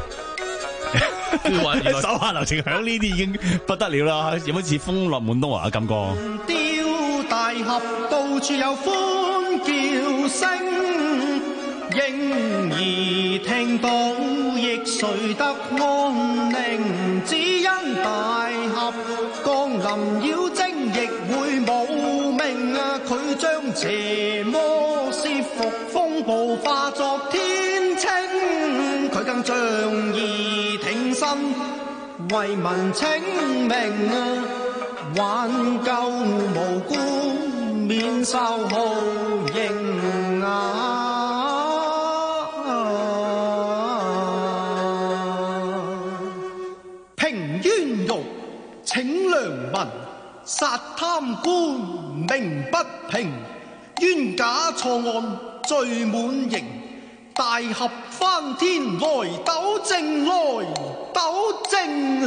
手下留情響呢啲已經不得了啦，有冇似風落滿東華啊？金哥。 大俠到處有歡叫聲，嬰兒聽到亦睡得安寧。只因大俠降臨妖精亦會冇命啊！佢將邪魔攝伏，風暴化作天清。佢更仗義挺身，為民請命啊！挽救無辜，免受酷刑啊！平冤獄請良民，殺貪官命不平，冤假錯案罪滿盈，大俠翻天來糾正，來糾正。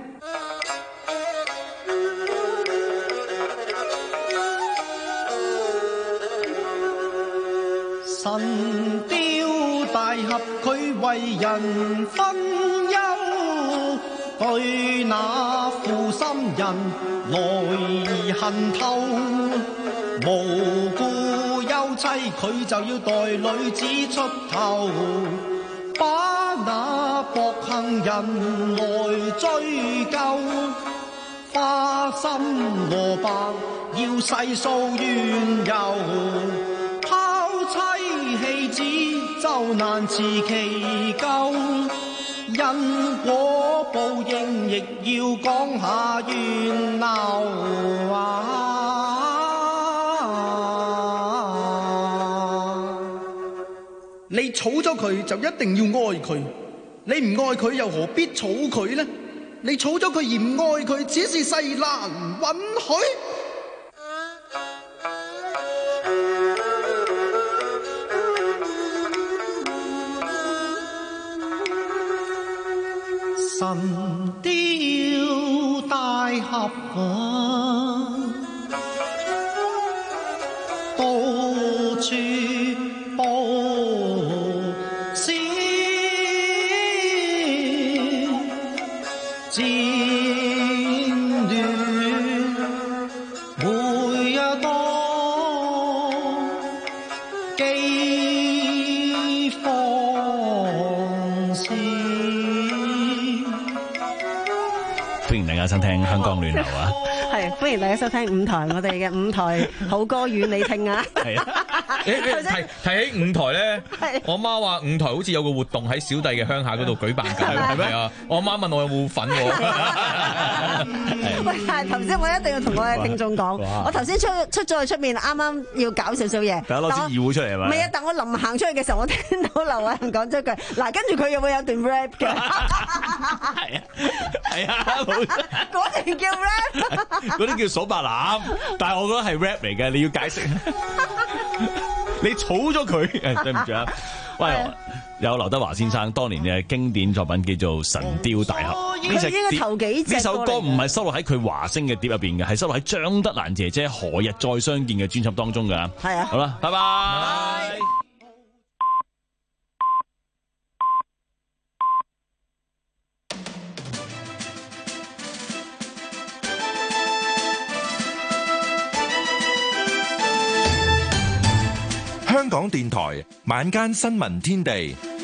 神雕大俠佢為人分憂，對那負心人來恨透，無故休妻佢就要代女子出頭，把那薄幸人來追究，花心蘿蔔要細數緣由。妻子就難辭其咎，因果報應亦要講下源流啊！你儲咗佢就一定要愛佢，你唔愛佢又何必儲佢呢？你儲咗佢而唔愛佢，只是世難允許。神雕大俠啊，到處報先，戰亂每一多，饑荒事。 歡迎大家收聽香港暖流啊！ 係歡迎大家收聽五台，我哋嘅五台好歌與你聽啊！ 係啊！ 提提起五台咧，我媽話五台好似有個活動喺小弟嘅鄉下嗰度舉辦緊，係咪啊？我媽問我有冇份喎。 喂，但係頭先我一定要同我嘅聽眾講，我頭先出出咗去出面，啱啱要搞少少嘢， 大家攞支二胡出嚟係咪？ 唔係啊！但我臨行出去嘅時候，我聽到劉偉恒講咗句，嗱，跟住佢又會有段 rap 嘅。 係啊，係啊， 嗰段叫 rap， 嗰啲叫數白欖，但係我覺得係 rap 嚟嘅，你要解釋。你儲咗佢，誒對唔住啊！喂，有劉德華先生當年嘅經典作品叫做《神雕大俠》，呢隻碟呢首歌唔係收錄喺佢華星嘅碟入邊嘅，係收錄喺張德蘭姐姐《何日再相見》嘅專輯當中㗎。 係啊， 好啦，拜拜。 港電台晚間新聞天地。